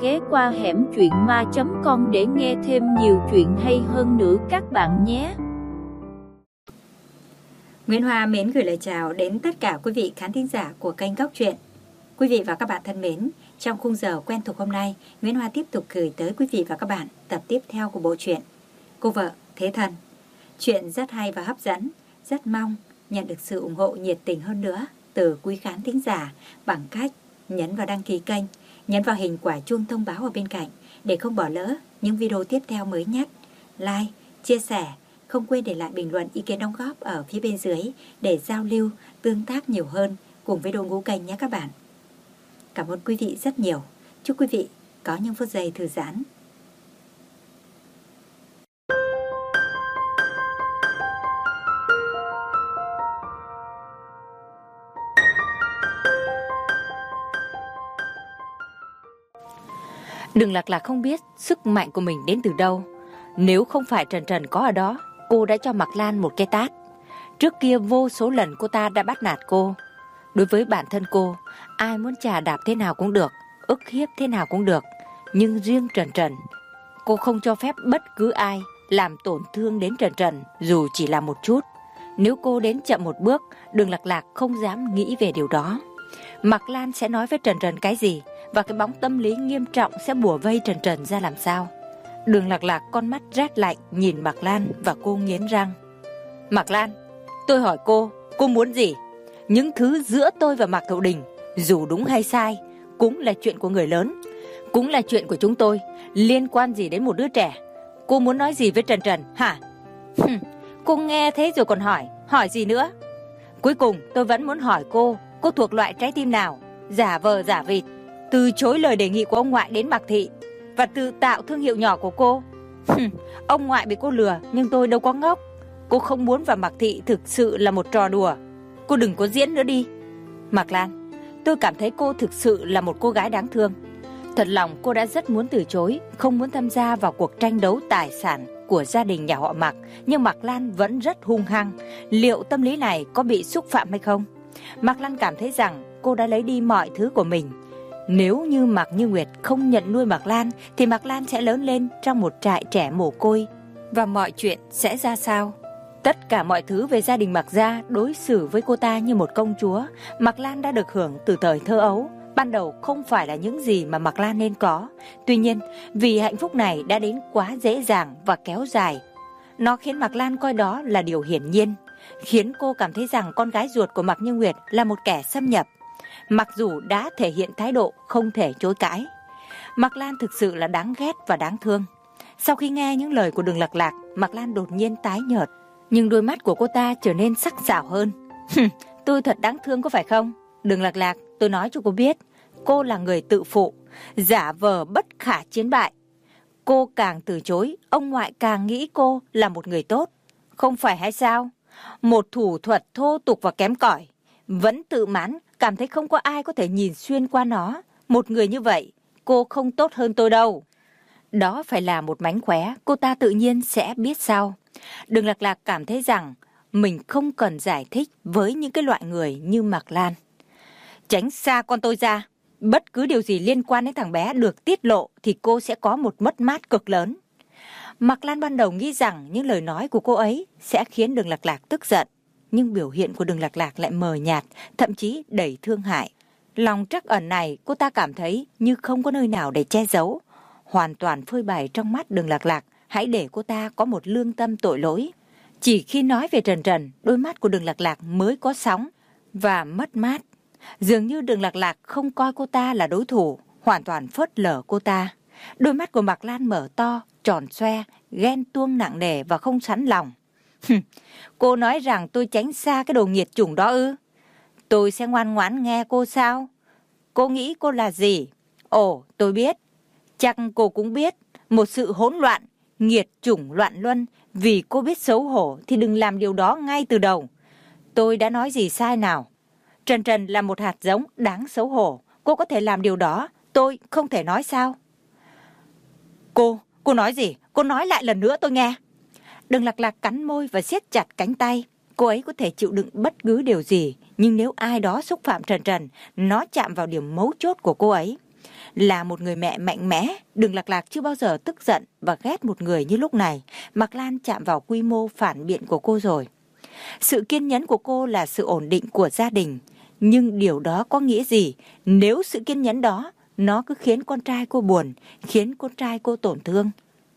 ghé qua hẻm truyện ma.com để nghe thêm nhiều chuyện hay hơn nữa các bạn nhé. Nguyễn Hoa mến gửi lời chào đến tất cả quý vị khán thính giả của kênh Góc Truyện. Quý vị và các bạn thân mến, trong khung giờ quen thuộc hôm nay, Nguyễn Hoa tiếp tục gửi tới quý vị và các bạn tập tiếp theo của bộ truyện Cô vợ thế thần. Chuyện rất hay và hấp dẫn, rất mong nhận được sự ủng hộ nhiệt tình hơn nữa từ quý khán thính giả bằng cách nhấn vào đăng ký kênh, nhấn vào hình quả chuông thông báo ở bên cạnh để không bỏ lỡ những video tiếp theo mới nhất. Like, chia sẻ, không quên để lại bình luận ý kiến đóng góp ở phía bên dưới để giao lưu, tương tác nhiều hơn cùng với đội ngũ kênh nhé các bạn. Cảm ơn quý vị rất nhiều. Chúc quý vị có những phút giây thư giãn. Đường Lạc Lạc không biết sức mạnh của mình đến từ đâu. Nếu không phải Trần Trần có ở đó, cô đã cho Mạc Lan một cái tát. Trước kia vô số lần cô ta đã bắt nạt cô. Đối với bản thân cô, ai muốn chà đạp thế nào cũng được, ức hiếp thế nào cũng được. Nhưng riêng Trần Trần, cô không cho phép bất cứ ai làm tổn thương đến Trần Trần dù chỉ là một chút. Nếu cô đến chậm một bước, Đường Lạc Lạc không dám nghĩ về điều đó. Mạc Lan sẽ nói với Trần Trần cái gì, và cái bóng tâm lý nghiêm trọng sẽ bủa vây Trần Trần ra làm sao. Đường Lạc Lạc con mắt rét lạnh nhìn Mạc Lan và cô nghiến răng. Mạc Lan, tôi hỏi cô muốn gì? Những thứ giữa tôi và Mạc Thậu Đình, dù đúng hay sai, cũng là chuyện của người lớn, cũng là chuyện của chúng tôi, liên quan gì đến một đứa trẻ? Cô muốn nói gì với Trần Trần hả? Cô nghe thế rồi còn hỏi gì nữa? Cuối cùng tôi vẫn muốn hỏi cô thuộc loại trái tim nào? Giả vờ giả vịt, từ chối lời đề nghị của ông ngoại đến Mạc Thị và tự tạo thương hiệu nhỏ của cô. Ông ngoại bị cô lừa, nhưng tôi đâu có ngốc. Cô không muốn vào Mạc Thị thực sự là một trò đùa. Cô đừng có diễn nữa đi. Mạc Lan, tôi cảm thấy cô thực sự là một cô gái đáng thương. Thật lòng cô đã rất muốn từ chối, không muốn tham gia vào cuộc tranh đấu tài sản của gia đình nhà họ Mạc, nhưng Mạc Lan vẫn rất hung hăng. Liệu tâm lý này có bị xúc phạm hay không? Mạc Lan cảm thấy rằng cô đã lấy đi mọi thứ của mình. Nếu như Mạc Như Nguyệt không nhận nuôi Mạc Lan thì Mạc Lan sẽ lớn lên trong một trại trẻ mồ côi. Và mọi chuyện sẽ ra sao? Tất cả mọi thứ về gia đình Mạc gia đối xử với cô ta như một công chúa. Mạc Lan đã được hưởng từ thời thơ ấu. Ban đầu không phải là những gì mà Mạc Lan nên có. Tuy nhiên, vì hạnh phúc này đã đến quá dễ dàng và kéo dài, nó khiến Mạc Lan coi đó là điều hiển nhiên, khiến cô cảm thấy rằng con gái ruột của Mạc Như Nguyệt là một kẻ xâm nhập. Mặc dù đã thể hiện thái độ không thể chối cãi, Mạc Lan thực sự là đáng ghét và đáng thương. Sau khi nghe những lời của Đường Lạc Lạc, Mạc Lan đột nhiên tái nhợt, nhưng đôi mắt của cô ta trở nên sắc sảo hơn. Tôi thật đáng thương có phải không? Đường Lạc Lạc, tôi nói cho cô biết, cô là người tự phụ, giả vờ bất khả chiến bại. Cô càng từ chối, ông ngoại càng nghĩ cô là một người tốt. Không phải hay sao? Một thủ thuật thô tục và kém cỏi, vẫn tự mãn, cảm thấy không có ai có thể nhìn xuyên qua nó. Một người như vậy, cô không tốt hơn tôi đâu. Đó phải là một mánh khóe, cô ta tự nhiên sẽ biết sau. Đường Lạc Lạc cảm thấy rằng mình không cần giải thích với những cái loại người như Mạc Lan. Tránh xa con tôi ra. Bất cứ điều gì liên quan đến thằng bé được tiết lộ thì cô sẽ có một mất mát cực lớn. Mạc Lan ban đầu nghĩ rằng những lời nói của cô ấy sẽ khiến Đường Lạc Lạc tức giận, nhưng biểu hiện của Đường Lạc Lạc lại mờ nhạt, thậm chí đầy thương hại. Lòng trắc ẩn này cô ta cảm thấy như không có nơi nào để che giấu, hoàn toàn phơi bày trong mắt Đường Lạc Lạc. Hãy để cô ta có một lương tâm tội lỗi. Chỉ khi nói về Trần Trần, đôi mắt của Đường Lạc Lạc mới có sóng và mất mát. Dường như Đường Lạc Lạc không coi cô ta là đối thủ, hoàn toàn phớt lờ cô ta. Đôi mắt của Mạc Lan mở to, tròn xoe, ghen tuông nặng nề và không sẵn lòng. Cô nói rằng tôi tránh xa cái đồ nghiệt chủng đó ư? Tôi sẽ ngoan ngoãn nghe cô sao? Cô nghĩ cô là gì? Ồ, tôi biết. Chắc cô cũng biết. Một sự hỗn loạn, nghiệt chủng loạn luân. Vì cô biết xấu hổ thì đừng làm điều đó ngay từ đầu. Tôi đã nói gì sai nào? Trần Trần là một hạt giống đáng xấu hổ. Cô có thể làm điều đó, tôi không thể nói sao? Cô nói gì? Cô nói lại lần nữa tôi nghe. Đường Lạc Lạc cắn môi và siết chặt cánh tay. Cô ấy có thể chịu đựng bất cứ điều gì, nhưng nếu ai đó xúc phạm Trần Trần, nó chạm vào điểm mấu chốt của cô ấy. Là một người mẹ mạnh mẽ, Đường Lạc Lạc chưa bao giờ tức giận và ghét một người như lúc này. Mạc Lan chạm vào quy mô phản biện của cô rồi. Sự kiên nhẫn của cô là sự ổn định của gia đình. Nhưng điều đó có nghĩa gì nếu sự kiên nhẫn đó nó cứ khiến con trai cô buồn, khiến con trai cô tổn thương?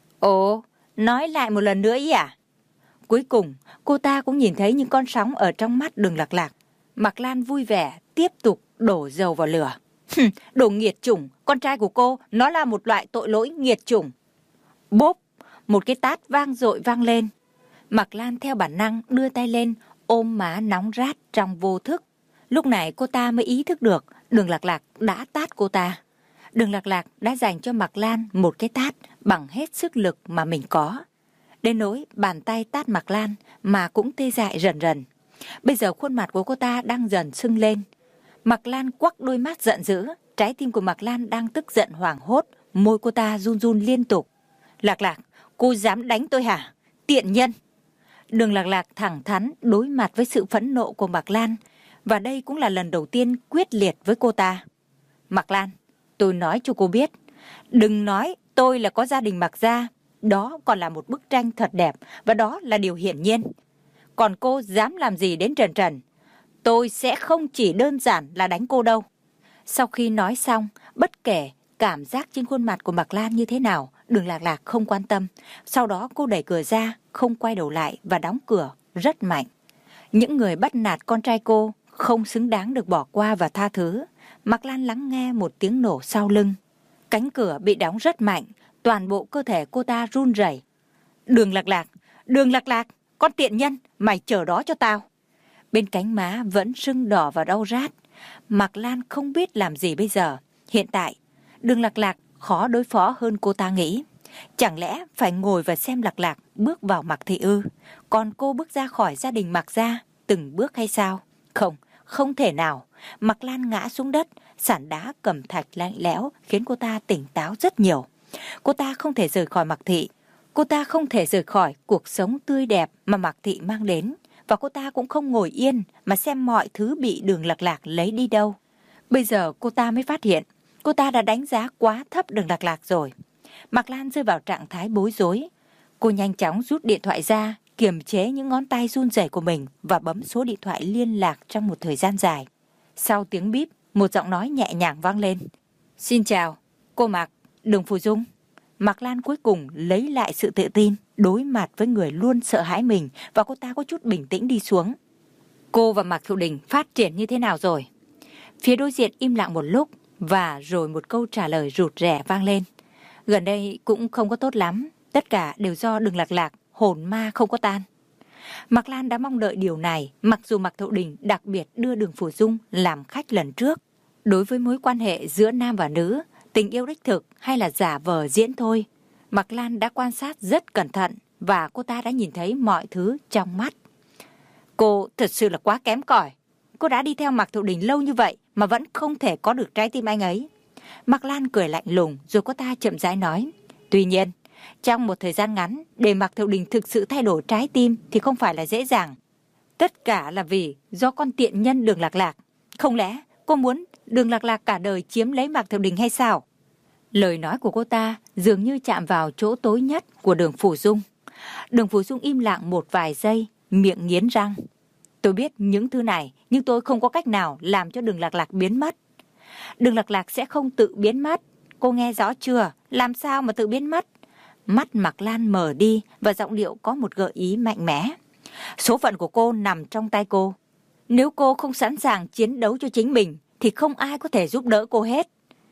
Ồ, nói lại một lần nữa ý à? Cuối cùng, cô ta cũng nhìn thấy những con sóng ở trong mắt Đường Lạc Lạc. Mạc Lan vui vẻ, tiếp tục đổ dầu vào lửa. Đồ nghiệt chủng, con trai của cô, nó là một loại tội lỗi nghiệt chủng. Bốp, một cái tát vang dội vang lên. Mạc Lan theo bản năng đưa tay lên, ôm má nóng rát trong vô thức. Lúc này cô ta mới ý thức được Đường Lạc Lạc đã tát cô ta. Đường Lạc Lạc đã dành cho Mạc Lan một cái tát bằng hết sức lực mà mình có. Đến nỗi bàn tay tát Mạc Lan mà cũng tê dại rần rần. Bây giờ khuôn mặt của cô ta đang dần sưng lên. Mạc Lan quắc đôi mắt giận dữ. Trái tim của Mạc Lan đang tức giận hoảng hốt. Môi cô ta run run liên tục. Lạc Lạc, cô dám đánh tôi hả? Tiện nhân! Đường Lạc Lạc thẳng thắn đối mặt với sự phẫn nộ của Mạc Lan. Và đây cũng là lần đầu tiên quyết liệt với cô ta. Mạc Lan, tôi nói cho cô biết. Đừng nói tôi là có gia đình Mạc gia. Đó còn là một bức tranh thật đẹp. Và đó là điều hiển nhiên. Còn cô dám làm gì đến Trần Trần? Tôi sẽ không chỉ đơn giản là đánh cô đâu. Sau khi nói xong, bất kể cảm giác trên khuôn mặt của Mạc Lan như thế nào, Đường Lạc Lạc không quan tâm. Sau đó cô đẩy cửa ra, không quay đầu lại và đóng cửa rất mạnh. Những người bắt nạt con trai cô không xứng đáng được bỏ qua và tha thứ. Mạc Lan lắng nghe một tiếng nổ sau lưng. Cánh cửa bị đóng rất mạnh, toàn bộ cơ thể cô ta run rẩy. Đường Lạc Lạc, con tiện nhân, mày chờ đó cho tao. Bên cánh má vẫn sưng đỏ và đau rát. Mạc Lan không biết làm gì bây giờ. Hiện tại, Đường Lạc Lạc khó đối phó hơn cô ta nghĩ. Chẳng lẽ phải ngồi và xem Lạc Lạc bước vào Mạc thị ư? Còn cô bước ra khỏi gia đình Mạc gia từng bước hay sao? Không thể nào. Mạc Lan ngã xuống đất, sàn đá cẩm thạch lạnh lẽo khiến cô ta tỉnh táo rất nhiều. Cô ta không thể rời khỏi Mạc thị. Cô ta không thể rời khỏi cuộc sống tươi đẹp mà Mạc thị mang đến. Và cô ta cũng không ngồi yên mà xem mọi thứ bị Đường Lạc Lạc lấy đi đâu. Bây giờ cô ta mới phát hiện, cô ta đã đánh giá quá thấp Đường Lạc Lạc rồi. Mạc Lan rơi vào trạng thái bối rối. Cô nhanh chóng rút điện thoại ra, kiềm chế những ngón tay run rẩy của mình và bấm số điện thoại liên lạc trong một thời gian dài. Sau tiếng bíp, một giọng nói nhẹ nhàng vang lên. Xin chào, cô Mạc, Đường Phù Dung. Mạc Lan cuối cùng lấy lại sự tự tin, đối mặt với người luôn sợ hãi mình và cô ta có chút bình tĩnh đi xuống. Cô và Mạc Thiệu Đình phát triển như thế nào rồi? Phía đối diện im lặng một lúc và rồi một câu trả lời rụt rè vang lên. Gần đây cũng không có tốt lắm, tất cả đều do Đường Lạc Lạc, hồn ma không có tan. Mạc Lan đã mong đợi điều này, mặc dù Mạc Thiệu Đình đặc biệt đưa Đường Phù Dung làm khách lần trước. Đối với mối quan hệ giữa nam và nữ, tình yêu đích thực hay là giả vờ diễn thôi, Mạc Lan đã quan sát rất cẩn thận và cô ta đã nhìn thấy mọi thứ trong mắt. Cô thật sự là quá kém cỏi. Cô đã đi theo Mạc Thiệu Đình lâu như vậy mà vẫn không thể có được trái tim anh ấy. Mạc Lan cười lạnh lùng rồi cô ta chậm rãi nói. Tuy nhiên, trong một thời gian ngắn, để Mạc Thiệu Đình thực sự thay đổi trái tim thì không phải là dễ dàng. Tất cả là vì do con tiện nhân Đường Lạc Lạc. Không lẽ cô muốn Đường Lạc Lạc cả đời chiếm lấy Mạc Thiệu Đình hay sao? Lời nói của cô ta dường như chạm vào chỗ tối nhất của Đường Phù Dung. Đường Phù Dung im lặng một vài giây, miệng nghiến răng. Tôi biết những thứ này, nhưng tôi không có cách nào làm cho Đường Lạc Lạc biến mất. Đường Lạc Lạc sẽ không tự biến mất. Cô nghe rõ chưa? Làm sao mà tự biến mất? Mắt Mạc Lan mở đi và giọng điệu có một gợi ý mạnh mẽ. Số phận của cô nằm trong tay cô. Nếu cô không sẵn sàng chiến đấu cho chính mình, thì không ai có thể giúp đỡ cô hết.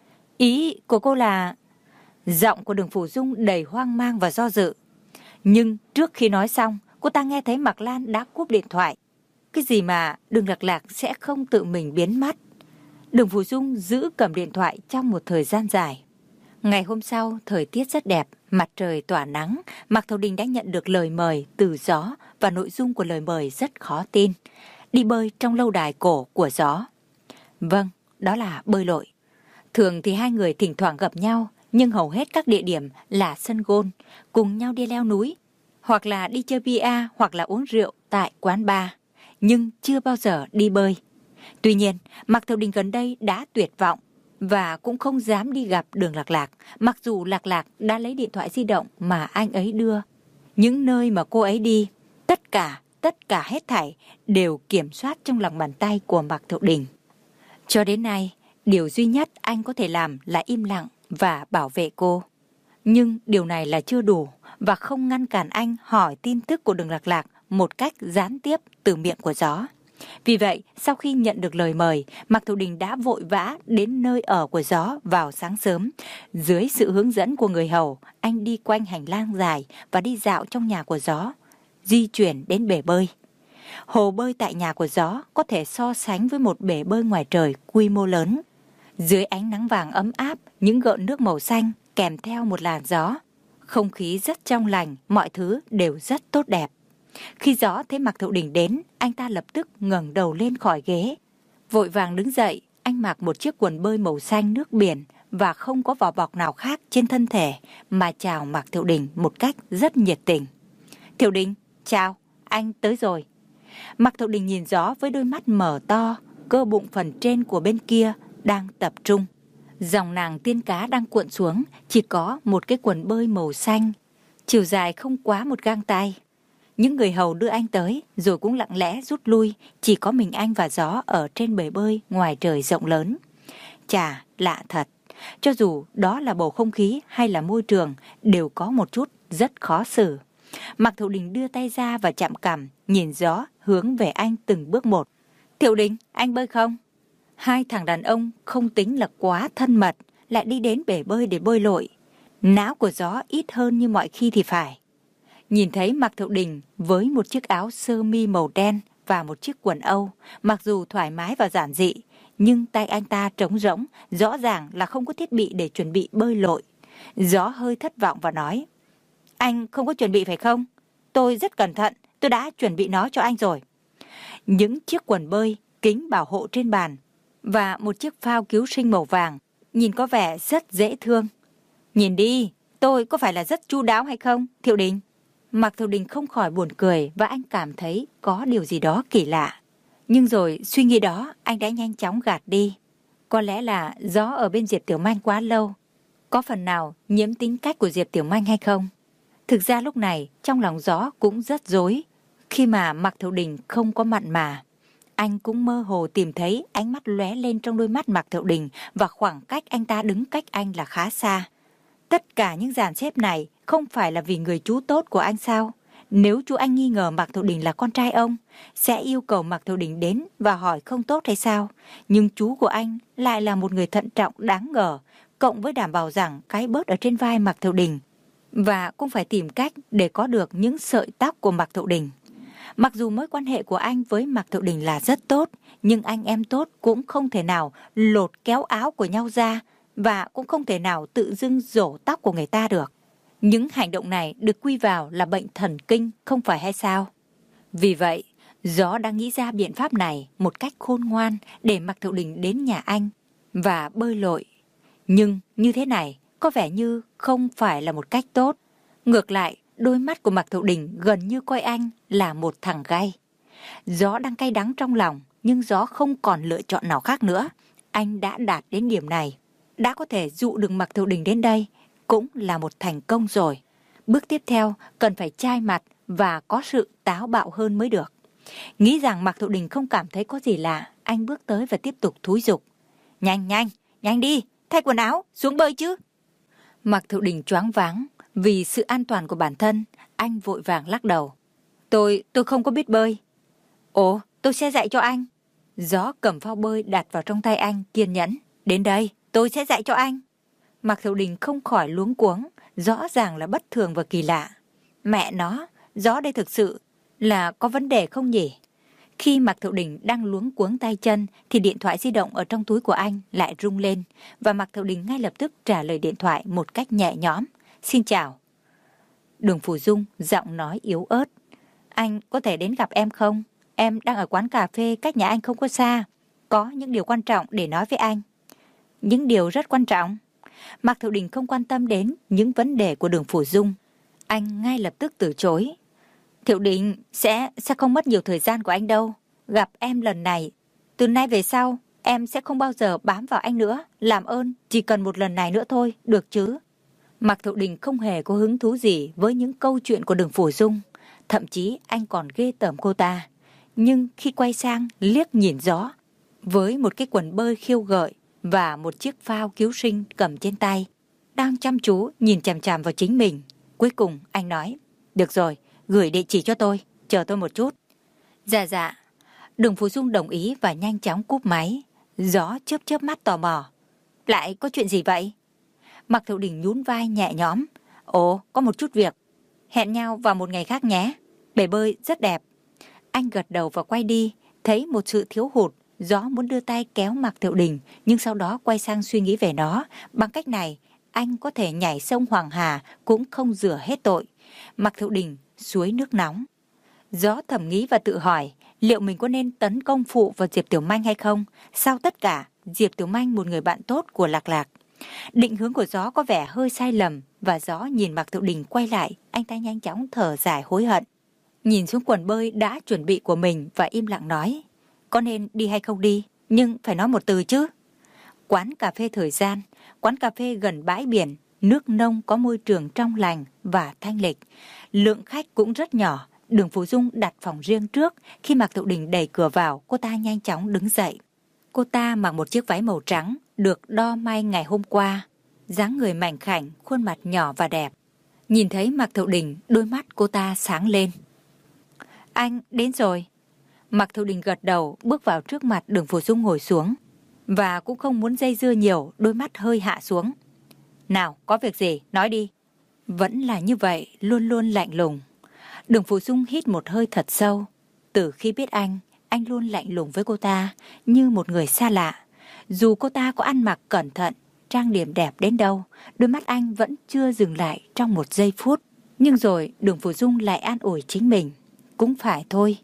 Ý của cô là... Giọng của Đường Phù Dung đầy hoang mang và do dự. Nhưng trước khi nói xong, cô ta nghe thấy Mạc Lan đã cúp điện thoại. Cái gì mà Đường Lạc Lạc sẽ không tự mình biến mất? Đường Phù Dung giữ cầm điện thoại trong một thời gian dài. Ngày hôm sau, thời tiết rất đẹp, mặt trời tỏa nắng. Mạc Thiệu Đình đã nhận được lời mời từ Gió và nội dung của lời mời rất khó tin. Đi bơi trong lâu đài cổ của Gió. Vâng, đó là bơi lội. Thường thì hai người thỉnh thoảng gặp nhau, nhưng hầu hết các địa điểm là sân golf, cùng nhau đi leo núi, hoặc là đi chơi bia, hoặc là uống rượu tại quán bar, nhưng chưa bao giờ đi bơi. Tuy nhiên, Mạc Thiệu Đình gần đây đã tuyệt vọng. và cũng không dám đi gặp Đường Lạc Lạc, mặc dù Lạc Lạc đã lấy điện thoại di động mà anh ấy đưa. Những nơi mà cô ấy đi, tất cả hết thảy đều kiểm soát trong lòng bàn tay của Mạc Thiệu Đình. Cho đến nay, điều duy nhất anh có thể làm là im lặng và bảo vệ cô. Nhưng điều này là chưa đủ và không ngăn cản anh hỏi tin tức của Đường Lạc Lạc một cách gián tiếp từ miệng của Gió. Vì vậy, sau khi nhận được lời mời, Mạc Thiệu Đình đã vội vã đến nơi ở của Gió vào sáng sớm. Dưới sự hướng dẫn của người hầu, anh đi quanh hành lang dài và đi dạo trong nhà của Gió, di chuyển đến bể bơi. Hồ bơi tại nhà của Gió có thể so sánh với một bể bơi ngoài trời quy mô lớn. Dưới ánh nắng vàng ấm áp, những gợn nước màu xanh kèm theo một làn gió. Không khí rất trong lành, mọi thứ đều rất tốt đẹp. Khi Gió thấy Mạc Thiệu Đình đến, anh ta lập tức ngẩng đầu lên khỏi ghế. Vội vàng đứng dậy, anh mặc một chiếc quần bơi màu xanh nước biển và không có vỏ bọc nào khác trên thân thể mà chào Mạc Thiệu Đình một cách rất nhiệt tình. Thiệu Đình, chào, anh tới rồi. Mạc Thiệu Đình nhìn Gió với đôi mắt mở to, cơ bụng phần trên của bên kia đang tập trung. Dòng nàng tiên cá đang cuộn xuống, chỉ có một cái quần bơi màu xanh, chiều dài không quá một gang tay. Những người hầu đưa anh tới rồi cũng lặng lẽ rút lui, chỉ có mình anh và Gió ở trên bể bơi ngoài trời rộng lớn. Chà, lạ thật, cho dù đó là bầu không khí hay là môi trường đều có một chút rất khó xử. Mạc Thiệu Đình đưa tay ra và chạm cằm, nhìn Gió hướng về anh từng bước một. Thiệu Đình, anh bơi không? Hai thằng đàn ông không tính là quá thân mật, lại đi đến bể bơi để bơi lội. Não của Gió ít hơn như mọi khi thì phải. Nhìn thấy Mạc Thiệu Đình với một chiếc áo sơ mi màu đen và một chiếc quần Âu, mặc dù thoải mái và giản dị, nhưng tay anh ta trống rỗng, rõ ràng là không có thiết bị để chuẩn bị bơi lội. Gió hơi thất vọng và nói, anh không có chuẩn bị phải không? Tôi rất cẩn thận, tôi đã chuẩn bị nó cho anh rồi. Những chiếc quần bơi, kính bảo hộ trên bàn và một chiếc phao cứu sinh màu vàng, nhìn có vẻ rất dễ thương. Nhìn đi, tôi có phải là rất chu đáo hay không, Thiệu Đình? Mạc Thiệu Đình không khỏi buồn cười và anh cảm thấy có điều gì đó kỳ lạ. Nhưng rồi suy nghĩ đó anh đã nhanh chóng gạt đi. Có lẽ là Gió ở bên Diệp Tiểu Manh quá lâu, có phần nào nhiễm tính cách của Diệp Tiểu Manh hay không? Thực ra lúc này trong lòng Gió cũng rất rối. Khi mà Mạc Thiệu Đình không có mặn mà, anh cũng mơ hồ tìm thấy ánh mắt lóe lên trong đôi mắt Mạc Thiệu Đình và khoảng cách anh ta đứng cách anh là khá xa. Tất cả những dàn xếp này không phải là vì người chú tốt của anh sao? Nếu chú anh nghi ngờ Mạc Thiệu Đình là con trai ông, sẽ yêu cầu Mạc Thiệu Đình đến và hỏi không tốt hay sao? Nhưng chú của anh lại là một người thận trọng đáng ngờ, cộng với đảm bảo rằng cái bớt ở trên vai Mạc Thiệu Đình và cũng phải tìm cách để có được những sợi tóc của Mạc Thiệu Đình. Mặc dù mối quan hệ của anh với Mạc Thiệu Đình là rất tốt, nhưng anh em tốt cũng không thể nào lột kéo áo của nhau ra và cũng không thể nào tự dưng rổ tóc của người ta được. Những hành động này được quy vào là bệnh thần kinh, không phải hay sao? Vì vậy, Gió đang nghĩ ra biện pháp này một cách khôn ngoan để Mạc Thiệu Đình đến nhà anh và bơi lội. Nhưng như thế này có vẻ như không phải là một cách tốt. Ngược lại, đôi mắt của Mạc Thiệu Đình gần như coi anh là một thằng gay. Gió đang cay đắng trong lòng, nhưng Gió không còn lựa chọn nào khác nữa. Anh đã đạt đến điểm này, đã có thể dụ được Mạc Thiệu Đình đến đây, cũng là một thành công rồi. Bước tiếp theo cần phải chai mặt và có sự táo bạo hơn mới được. Nghĩ rằng Mạc Thiệu Đình không cảm thấy có gì lạ, anh bước tới và tiếp tục thúi giục. Nhanh đi, thay quần áo, xuống bơi chứ. Mạc Thiệu Đình choáng váng, vì sự an toàn của bản thân, anh vội vàng lắc đầu. Tôi không có biết bơi. Ồ, tôi sẽ dạy cho anh. Gió cầm phao bơi đặt vào trong tay anh, kiên nhẫn. Đến đây, tôi sẽ dạy cho anh. Mạc Thiệu Đình không khỏi luống cuống, rõ ràng là bất thường và kỳ lạ. Mẹ nó, Gió đây thực sự là có vấn đề không nhỉ? Khi Mạc Thiệu Đình đang luống cuống tay chân thì điện thoại di động ở trong túi của anh lại rung lên và Mạc Thiệu Đình ngay lập tức trả lời điện thoại một cách nhẹ nhõm. Xin chào. Đường Phủ Dung giọng nói yếu ớt. Anh có thể đến gặp em không? Em đang ở quán cà phê cách nhà anh không có xa. Có những điều quan trọng để nói với anh. Những điều rất quan trọng. Mạc Thiệu Đình không quan tâm đến những vấn đề của Đường Phủ Dung. Anh ngay lập tức từ chối. Thiệu Đình sẽ không mất nhiều thời gian của anh đâu. Gặp em lần này, từ nay về sau Em sẽ không bao giờ bám vào anh nữa. Làm ơn, chỉ cần một lần này nữa thôi, được chứ? Mạc Thiệu Đình không hề có hứng thú gì với những câu chuyện của Đường Phủ Dung. Thậm chí anh còn ghê tởm cô ta. Nhưng khi quay sang liếc nhìn Gió, với một cái quần bơi khiêu gợi và một chiếc phao cứu sinh cầm trên tay, đang chăm chú nhìn chằm chằm vào chính mình, cuối cùng anh nói, được rồi, gửi địa chỉ cho tôi, chờ tôi một chút. Dạ dạ. Đường Phủ Dung đồng ý và nhanh chóng cúp máy. Gió chớp chớp mắt tò mò. Lại có chuyện gì vậy? Mạc Thiệu Đình nhún vai nhẹ nhõm. Ồ, có một chút việc. Hẹn nhau vào một ngày khác nhé. Bể bơi rất đẹp. Anh gật đầu và quay đi. Thấy một sự thiếu hụt, Gió muốn đưa tay kéo Mạc Thiệu Đình, nhưng sau đó quay sang suy nghĩ về nó. Bằng cách này, anh có thể nhảy sông Hoàng Hà cũng không rửa hết tội. Mạc Thiệu Đình suối nước nóng. Gió thầm nghĩ và tự hỏi, liệu mình có nên tấn công phụ vào Diệp Tiểu Manh hay không? Sau tất cả, Diệp Tiểu Manh một người bạn tốt của Lạc Lạc. Định hướng của Gió có vẻ hơi sai lầm, và Gió nhìn Mạc Thiệu Đình quay lại, anh ta nhanh chóng thở dài hối hận. Nhìn xuống quần bơi đã chuẩn bị của mình và im lặng nói, có nên đi hay không đi, nhưng phải nói một từ chứ. Quán cà phê Thời Gian, quán cà phê gần bãi biển, nước nông có môi trường trong lành và thanh lịch. Lượng khách cũng rất nhỏ. Đường Phủ Dung đặt phòng riêng trước. Khi Mạc Thiệu Đình đẩy cửa vào, cô ta nhanh chóng đứng dậy. Cô ta mặc một chiếc váy màu trắng, được đo may ngày hôm qua. Dáng người mảnh khảnh, khuôn mặt nhỏ và đẹp. Nhìn thấy Mạc Thiệu Đình, đôi mắt cô ta sáng lên. Anh đến rồi. Mạc Thiệu Đình gật đầu, bước vào trước mặt Đường Phủ Dung ngồi xuống. Và cũng không muốn dây dưa nhiều, đôi mắt hơi hạ xuống. Nào, có việc gì, nói đi. Vẫn là như vậy, luôn luôn lạnh lùng. Đường Phủ Dung hít một hơi thật sâu. Từ khi biết anh luôn lạnh lùng với cô ta, như một người xa lạ. Dù cô ta có ăn mặc cẩn thận, trang điểm đẹp đến đâu, đôi mắt anh vẫn chưa dừng lại trong một giây phút. Nhưng rồi Đường Phủ Dung lại an ủi chính mình. Cũng phải thôi,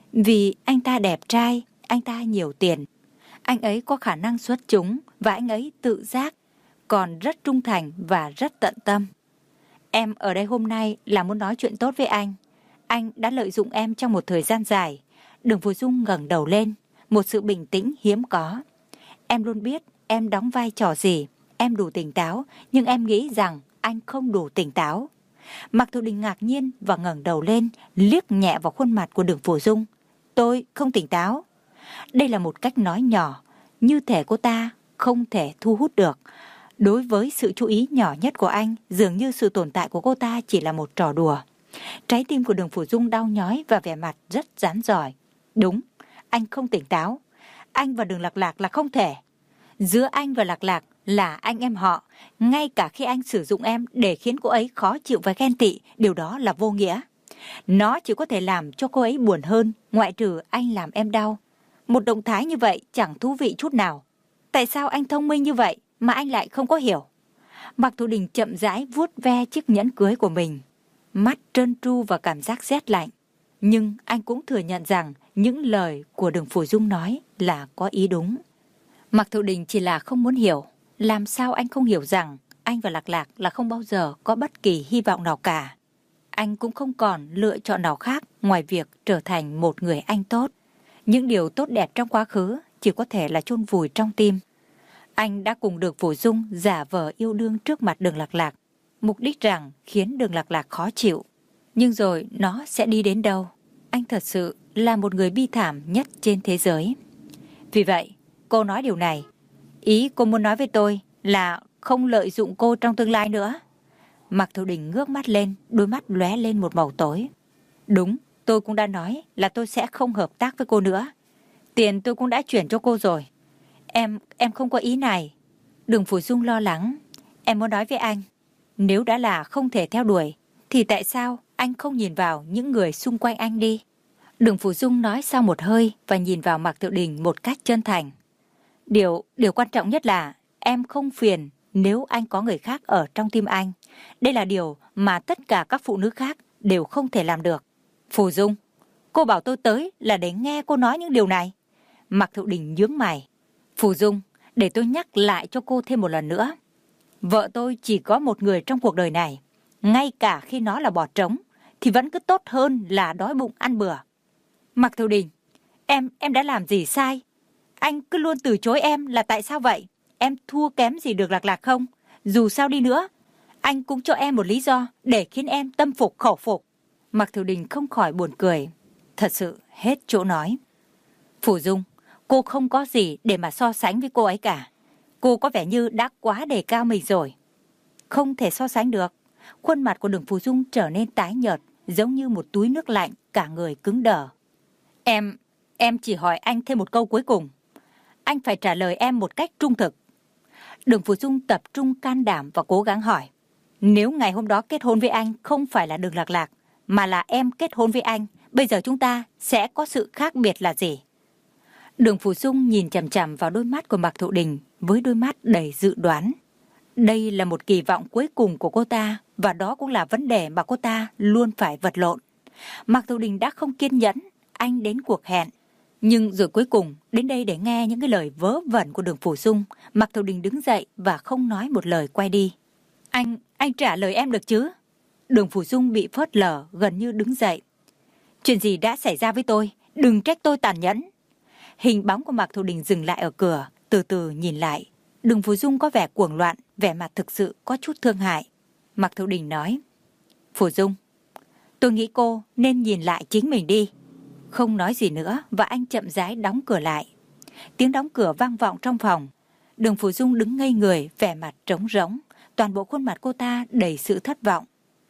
vì anh ta đẹp trai, anh ta nhiều tiền. Anh ấy có khả năng xuất chúng và anh ấy tự giác, còn rất trung thành và rất tận tâm. Em ở đây hôm nay là muốn nói chuyện tốt với anh. Anh đã lợi dụng em trong một thời gian dài. Đường Phủ Dung ngẩng đầu lên, một sự bình tĩnh hiếm có. Em luôn biết em đóng vai trò gì, em đủ tỉnh táo, nhưng em nghĩ rằng anh không đủ tỉnh táo. Mạc Thiệu Đình ngạc nhiên và ngẩng đầu lên, liếc nhẹ vào khuôn mặt của Đường Phủ Dung. Tôi không tỉnh táo. Đây là một cách nói nhỏ, như thể cô ta không thể thu hút được. Đối với sự chú ý nhỏ nhất của anh, dường như sự tồn tại của cô ta chỉ là một trò đùa. Trái tim của Đường Phủ Dung đau nhói và vẻ mặt rất rắn rỏi. Đúng, anh không tỉnh táo. Anh và Đường Lạc Lạc là không thể. Giữa anh và Lạc Lạc là anh em họ. Ngay cả khi anh sử dụng em để khiến cô ấy khó chịu và ghen tị, điều đó là vô nghĩa. Nó chỉ có thể làm cho cô ấy buồn hơn, ngoại trừ anh làm em đau. Một động thái như vậy chẳng thú vị chút nào. Tại sao anh thông minh như vậy mà anh lại không có hiểu? Mạc Thiệu Đình chậm rãi vuốt ve chiếc nhẫn cưới của mình. Mắt trơn tru và cảm giác rét lạnh. Nhưng anh cũng thừa nhận rằng những lời của Đường Phủ Dung nói là có ý đúng. Mạc Thiệu Đình chỉ là không muốn hiểu. Làm sao anh không hiểu rằng anh và Lạc Lạc là không bao giờ có bất kỳ hy vọng nào cả. Anh cũng không còn lựa chọn nào khác ngoài việc trở thành một người anh tốt. Những điều tốt đẹp trong quá khứ chỉ có thể là chôn vùi trong tim. Anh đã cùng Đường Phủ Dung giả vờ yêu đương trước mặt Đường Lạc Lạc, mục đích rằng khiến Đường Lạc Lạc khó chịu. Nhưng rồi nó sẽ đi đến đâu? Anh thật sự là một người bi thảm nhất trên thế giới. Vì vậy, cô nói điều này. Ý cô muốn nói với tôi là không lợi dụng cô trong tương lai nữa. Mạc Thiệu Đình ngước mắt lên, đôi mắt lóe lên một màu tối. Đúng, tôi cũng đã nói là tôi sẽ không hợp tác với cô nữa. Tiền tôi cũng đã chuyển cho cô rồi. Em không có ý này. Đường Phủ Dung lo lắng. Em muốn nói với anh, nếu đã là không thể theo đuổi, thì tại sao anh không nhìn vào những người xung quanh anh đi? Đường Phủ Dung nói sau một hơi và nhìn vào Mạc Thiệu Đình một cách chân thành. Điều quan trọng nhất là em không phiền nếu anh có người khác ở trong tim anh. Đây là điều mà tất cả các phụ nữ khác đều không thể làm được. Phủ Dung, cô bảo tôi tới là để nghe cô nói những điều này. Mạc Thiệu Đình nhướng mày. Phủ Dung, để tôi nhắc lại cho cô thêm một lần nữa. Vợ tôi chỉ có một người trong cuộc đời này. Ngay cả khi nó là bò trống, thì vẫn cứ tốt hơn là đói bụng ăn bừa. Mạc Thiệu Đình, em đã làm gì sai? Anh cứ luôn từ chối em là tại sao vậy? Em thua kém gì Đường Lạc Lạc không? Dù sao đi nữa, anh cũng cho em một lý do để khiến em tâm phục khẩu phục. Mạc Thiều Đình không khỏi buồn cười. Thật sự hết chỗ nói. Phủ Dung, cô không có gì để mà so sánh với cô ấy cả. Cô có vẻ như đã quá đề cao mình rồi. Không thể so sánh được. Khuôn mặt của Đường Phủ Dung trở nên tái nhợt, giống như một túi nước lạnh, cả người cứng đờ. Em chỉ hỏi anh thêm một câu cuối cùng. Anh phải trả lời em một cách trung thực. Đường Phủ Dung tập trung can đảm và cố gắng hỏi. Nếu ngày hôm đó kết hôn với anh không phải là Đường Lạc Lạc, mà là em kết hôn với anh, bây giờ chúng ta sẽ có sự khác biệt là gì? Đường Phủ Dung nhìn chằm chằm vào đôi mắt của Mạc Thiệu Đình với đôi mắt đầy dự đoán. Đây là một kỳ vọng cuối cùng của cô ta, và đó cũng là vấn đề mà cô ta luôn phải vật lộn. Mạc Thiệu Đình đã không kiên nhẫn, anh đến cuộc hẹn. Nhưng rồi cuối cùng, đến đây để nghe những cái lời vớ vẩn của Đường Phủ Dung, Mạc Thiệu Đình đứng dậy và không nói một lời quay đi. Anh trả lời em được chứ? Đường Phủ Dung bị phớt lờ, gần như đứng dậy. Chuyện gì đã xảy ra với tôi? Đừng trách tôi tàn nhẫn. Hình bóng của Mạc Thiệu Đình dừng lại ở cửa, từ từ nhìn lại. Đường Phủ Dung có vẻ cuồng loạn, vẻ mặt thực sự có chút thương hại. Mạc Thiệu Đình nói, Phủ Dung, tôi nghĩ cô nên nhìn lại chính mình đi. Không nói gì nữa và anh chậm rãi đóng cửa lại. Tiếng đóng cửa vang vọng trong phòng. Đường Phủ Dung đứng ngây người, vẻ mặt trống rỗng. Toàn bộ khuôn mặt cô ta đầy sự thất vọng.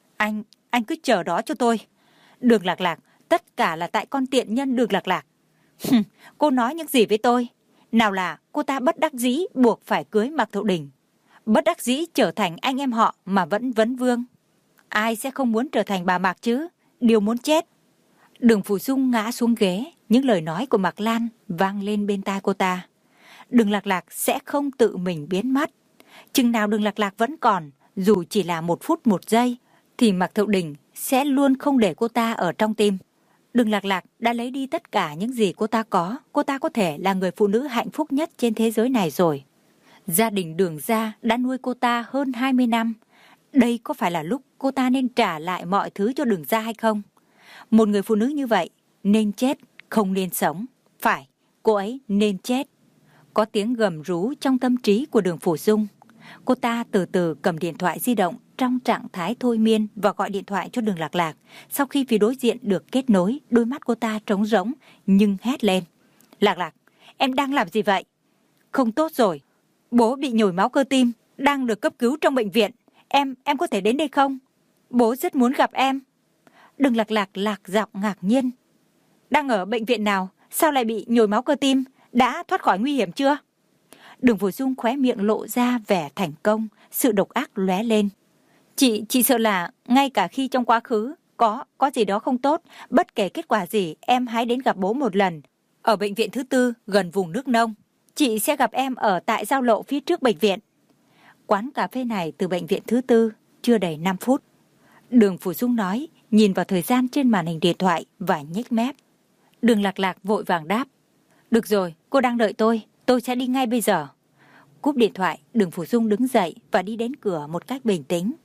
Anh cứ chờ đó cho tôi. Đường Lạc Lạc, tất cả là tại con tiện nhân Đường Lạc Lạc. Cô nói những gì với tôi? Nào là cô ta bất đắc dĩ buộc phải cưới Mạc Thiệu Đình. Bất đắc dĩ trở thành anh em họ mà vẫn vấn vương. Ai sẽ không muốn trở thành bà Mạc chứ? Đều muốn chết. Đường Phủ Dung ngã xuống ghế. Những lời nói của Mạc Lan vang lên bên tai cô ta. Đường Lạc Lạc sẽ không tự mình biến mất. Chừng nào Đường Lạc Lạc vẫn còn, dù chỉ là 1 phút 1 giây, thì Mạc Thiệu Đình sẽ luôn không để cô ta ở trong tim. Đường Lạc Lạc đã lấy đi tất cả những gì cô ta có thể là người phụ nữ hạnh phúc nhất trên thế giới này rồi. Gia đình Đường gia đã nuôi cô ta hơn 20 năm. Đây có phải là lúc cô ta nên trả lại mọi thứ cho Đường gia hay không? Một người phụ nữ như vậy nên chết, không nên sống. Phải, cô ấy nên chết. Có tiếng gầm rú trong tâm trí của Đường Phủ Dung. Cô ta từ từ cầm điện thoại di động trong trạng thái thôi miên và gọi điện thoại cho Đường Lạc Lạc. Sau khi phía đối diện được kết nối, đôi mắt cô ta trống rỗng nhưng hét lên. Lạc Lạc, em đang làm gì vậy? Không tốt rồi. Bố bị nhồi máu cơ tim, đang được cấp cứu trong bệnh viện. Em có thể đến đây không? Bố rất muốn gặp em. Đường Lạc Lạc lạc giọng ngạc nhiên. Đang ở bệnh viện nào? Sao lại bị nhồi máu cơ tim? Đã thoát khỏi nguy hiểm chưa? Đường Phủ Dung khóe miệng lộ ra vẻ thành công, sự độc ác lóe lên. Chị sợ là ngay cả khi trong quá khứ có gì đó không tốt, bất kể kết quả gì, em hãy đến gặp bố một lần. Ở bệnh viện thứ 4 gần vùng nước nông. Chị sẽ gặp em ở tại giao lộ phía trước bệnh viện. Quán cà phê này từ bệnh viện thứ 4 chưa đầy 5 phút. Đường Phủ Dung nói, nhìn vào thời gian trên màn hình điện thoại và nhếch mép. Đường Lạc Lạc vội vàng đáp. Được rồi, cô đang đợi tôi sẽ đi ngay bây giờ. Cúp điện thoại, Đường Phủ Dung đứng dậy và đi đến cửa một cách bình tĩnh.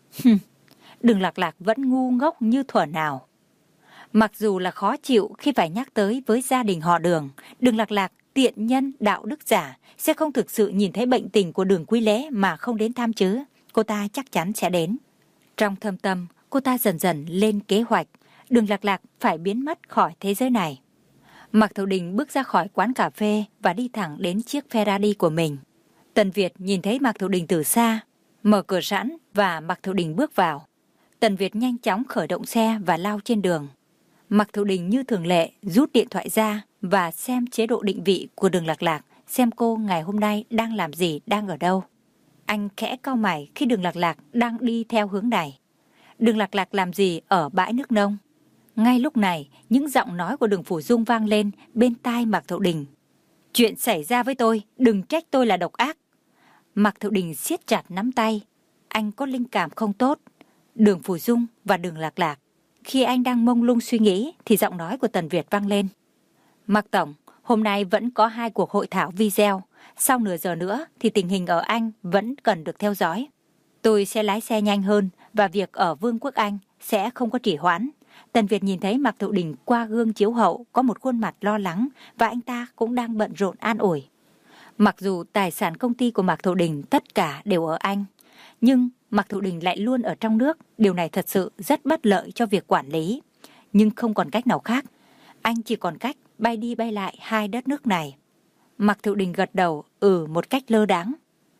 Đường Lạc Lạc vẫn ngu ngốc như thuở nào. Mặc dù là khó chịu khi phải nhắc tới với gia đình họ Đường, Đường Lạc Lạc, tiện nhân, đạo đức giả, sẽ không thực sự nhìn thấy bệnh tình của Đường Quý Lễ mà không đến thăm chứ. Cô ta chắc chắn sẽ đến. Trong thâm tâm, cô ta dần dần lên kế hoạch. Đường Lạc Lạc phải biến mất khỏi thế giới này. Mạc Thiệu Đình bước ra khỏi quán cà phê và đi thẳng đến chiếc Ferrari của mình. Tần Việt nhìn thấy Mạc Thiệu Đình từ xa, mở cửa sẵn và Mạc Thiệu Đình bước vào. Tần Việt nhanh chóng khởi động xe và lao trên đường. Mạc Thiệu Đình như thường lệ rút điện thoại ra và xem chế độ định vị của Đường Lạc Lạc, xem cô ngày hôm nay đang làm gì, đang ở đâu. Anh khẽ cau mày khi Đường Lạc Lạc đang đi theo hướng này. Đường Lạc Lạc làm gì ở bãi nước nông? Ngay lúc này, những giọng nói của Đường Phủ Dung vang lên bên tai Mạc Thiệu Đình. Chuyện xảy ra với tôi, đừng trách tôi là độc ác. Mạc Thiệu Đình siết chặt nắm tay. Anh có linh cảm không tốt. Đường Phủ Dung và Đường Lạc Lạc. Khi anh đang mông lung suy nghĩ thì giọng nói của Tần Việt vang lên. Mạc Tổng, hôm nay vẫn có 2 cuộc hội thảo video. Sau nửa giờ nữa thì tình hình ở Anh vẫn cần được theo dõi. Tôi sẽ lái xe nhanh hơn và việc ở Vương quốc Anh sẽ không có trì hoãn. Tần Việt nhìn thấy Mạc Thụ Đình qua gương chiếu hậu có một khuôn mặt lo lắng và anh ta cũng đang bận rộn an ủi. Mặc dù tài sản công ty của Mạc Thụ Đình tất cả đều ở Anh, nhưng Mạc Thụ Đình lại luôn ở trong nước. Điều này thật sự rất bất lợi cho việc quản lý. Nhưng không còn cách nào khác. Anh chỉ còn cách bay đi bay lại hai đất nước này. Mạc Thụ Đình gật đầu một cách lơ đãng.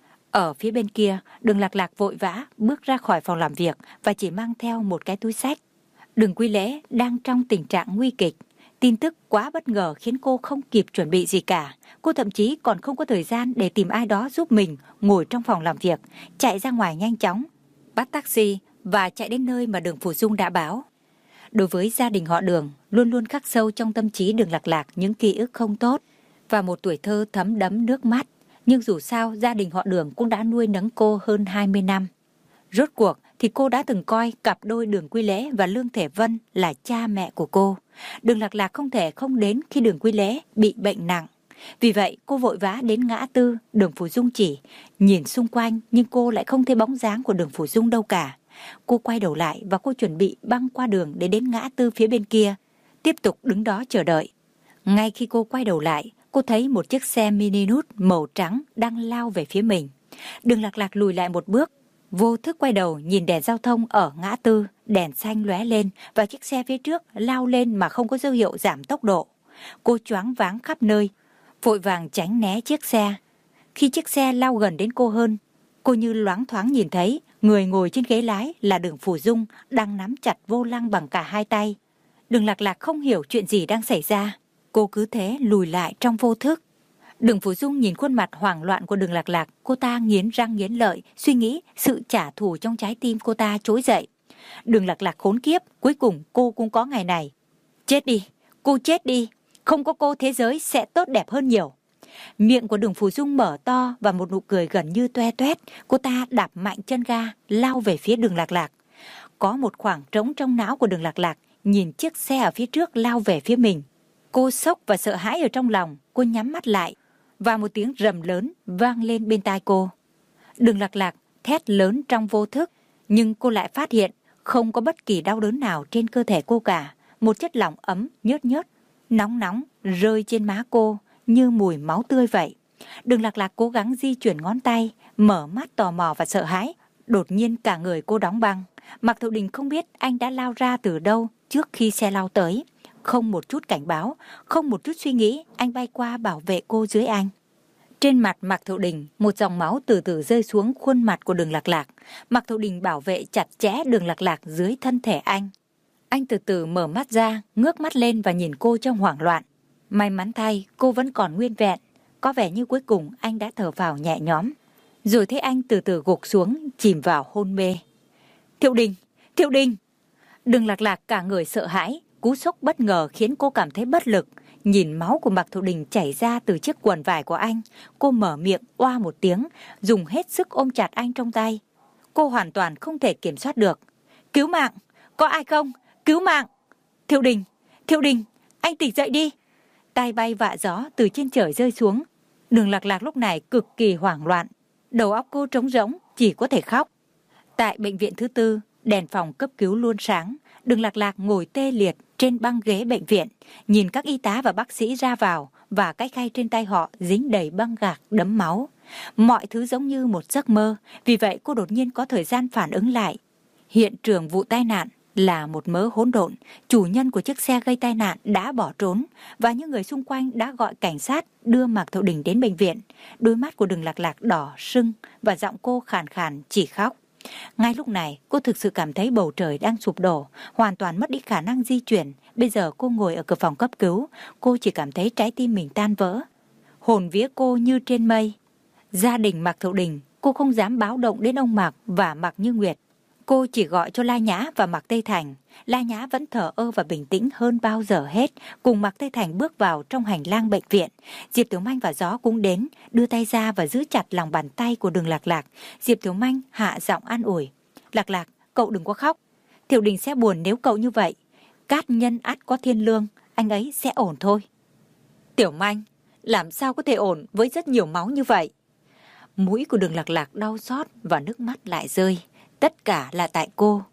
Ở phía bên kia, Đường Lạc Lạc vội vã bước ra khỏi phòng làm việc và chỉ mang theo một cái túi xách. Đường Quy Lễ đang trong tình trạng nguy kịch. Tin tức quá bất ngờ khiến cô không kịp chuẩn bị gì cả. Cô thậm chí còn không có thời gian để tìm ai đó giúp mình ngồi trong phòng làm việc, chạy ra ngoài nhanh chóng, bắt taxi và chạy đến nơi mà Đường Phủ Dung đã báo. Đối với gia đình họ Đường, luôn luôn khắc sâu trong tâm trí Đường Lạc Lạc những ký ức không tốt và một tuổi thơ thấm đẫm nước mắt. Nhưng dù sao, gia đình họ Đường cũng đã nuôi nấng cô hơn 20 năm. Rốt cuộc thì cô đã từng coi cặp đôi Đường Quy Lễ và Lương Thể Vân là cha mẹ của cô. Đường Lạc Lạc không thể không đến khi Đường Quy Lễ bị bệnh nặng. Vì vậy cô vội vã đến ngã tư Đường Phủ Dung chỉ, nhìn xung quanh nhưng cô lại không thấy bóng dáng của Đường Phủ Dung đâu cả. Cô quay đầu lại và cô chuẩn bị băng qua đường để đến ngã tư phía bên kia, tiếp tục đứng đó chờ đợi. Ngay khi cô quay đầu lại, cô thấy một chiếc xe mini nút màu trắng đang lao về phía mình. Đường Lạc Lạc lùi lại một bước, vô thức quay đầu nhìn đèn giao thông ở ngã tư, đèn xanh lóe lên và chiếc xe phía trước lao lên mà không có dấu hiệu giảm tốc độ. Cô choáng váng khắp nơi, vội vàng tránh né chiếc xe. Khi chiếc xe lao gần đến cô hơn, cô như loáng thoáng nhìn thấy người ngồi trên ghế lái là Đường Phủ Dung đang nắm chặt vô lăng bằng cả hai tay. Đường Lạc Lạc không hiểu chuyện gì đang xảy ra. Cô cứ thế lùi lại trong vô thức. Đường Phủ Dung nhìn khuôn mặt hoảng loạn của Đường Lạc Lạc, cô ta nghiến răng nghiến lợi, suy nghĩ sự trả thù trong trái tim cô ta trỗi dậy. Đường Lạc Lạc khốn kiếp, cuối cùng cô cũng có ngày này. Chết đi, cô chết đi, không có cô thế giới sẽ tốt đẹp hơn nhiều. Miệng của Đường Phủ Dung mở to và một nụ cười gần như toe toét, cô ta đạp mạnh chân ga, lao về phía Đường Lạc Lạc. Có một khoảng trống trong não của Đường Lạc Lạc, nhìn chiếc xe ở phía trước lao về phía mình. Cô sốc và sợ hãi ở trong lòng, cô nhắm mắt lại và một tiếng rầm lớn vang lên bên tai cô. Đường Lạc Lạc thét lớn trong vô thức, nhưng cô lại phát hiện không có bất kỳ đau đớn nào trên cơ thể cô cả. Một chất lỏng ấm nhớt nhớt, nóng nóng rơi trên má cô như mùi máu tươi vậy. Đường Lạc Lạc cố gắng di chuyển ngón tay, mở mắt tò mò và sợ hãi. Đột nhiên cả người cô đóng băng. Mạc Thụ Đình không biết anh đã lao ra từ đâu trước khi xe lao tới. Không một chút cảnh báo, không một chút suy nghĩ, anh bay qua bảo vệ cô dưới anh. Trên mặt Mạc Thụ Đình, một dòng máu từ từ rơi xuống khuôn mặt của Đường Lạc Lạc. Mạc Thụ Đình bảo vệ chặt chẽ Đường Lạc Lạc dưới thân thể anh. Anh từ từ mở mắt ra, ngước mắt lên và nhìn cô trong hoảng loạn. May mắn thay, cô vẫn còn nguyên vẹn. Có vẻ như cuối cùng anh đã thở phào nhẹ nhõm. Rồi thấy anh từ từ gục xuống, chìm vào hôn mê. Thiệu Đình! Thiệu Đình! Đường Lạc Lạc cả người sợ hãi. Cú sốc bất ngờ khiến cô cảm thấy bất lực. Nhìn máu của Mạc Thụ Đình chảy ra từ chiếc quần vải của anh, cô mở miệng oa một tiếng, dùng hết sức ôm chặt anh trong tay. Cô hoàn toàn không thể kiểm soát được. Cứu mạng! Có ai không? Cứu mạng! Thiệu Đình! Thiệu Đình! Anh tỉnh dậy đi! Tai bay vạ gió từ trên trời rơi xuống. Đường Lạc Lạc lúc này cực kỳ hoảng loạn. Đầu óc cô trống rỗng, chỉ có thể khóc. Tại bệnh viện thứ tư, đèn phòng cấp cứu luôn sáng. Đường Lạc Lạc ngồi tê liệt trên băng ghế bệnh viện, nhìn các y tá và bác sĩ ra vào và cái khay trên tay họ dính đầy băng gạc đẫm máu. Mọi thứ giống như một giấc mơ, vì vậy cô đột nhiên có thời gian phản ứng lại. Hiện trường vụ tai nạn là một mớ hỗn độn, chủ nhân của chiếc xe gây tai nạn đã bỏ trốn và những người xung quanh đã gọi cảnh sát đưa Mạc Thụ Đình đến bệnh viện. Đôi mắt của Đường Lạc Lạc đỏ sưng và giọng cô khàn khàn chỉ khóc. Ngay lúc này, cô thực sự cảm thấy bầu trời đang sụp đổ, hoàn toàn mất đi khả năng di chuyển. Bây giờ cô ngồi ở cửa phòng cấp cứu, cô chỉ cảm thấy trái tim mình tan vỡ. Hồn vía cô như trên mây. Gia đình Mạc Thụ Đình, cô không dám báo động đến ông Mạc và Mạc Như Nguyệt. Cô chỉ gọi cho La Nhã và Mạc Tây Thành. La Nhã vẫn thờ ơ và bình tĩnh hơn bao giờ hết. Cùng Mạc Tây Thành bước vào trong hành lang bệnh viện. Diệp Tiểu Manh và Gió cũng đến, đưa tay ra và giữ chặt lòng bàn tay của Đường Lạc Lạc. Diệp Tiểu Manh hạ giọng an ủi. Lạc Lạc, cậu đừng có khóc. Thiệu Đình sẽ buồn nếu cậu như vậy. Cát nhân ắt có thiên lương, anh ấy sẽ ổn thôi. Tiểu Manh, làm sao có thể ổn với rất nhiều máu như vậy? Mũi của Đường Lạc Lạc đau xót và nước mắt lại rơi. Tất cả là tại cô.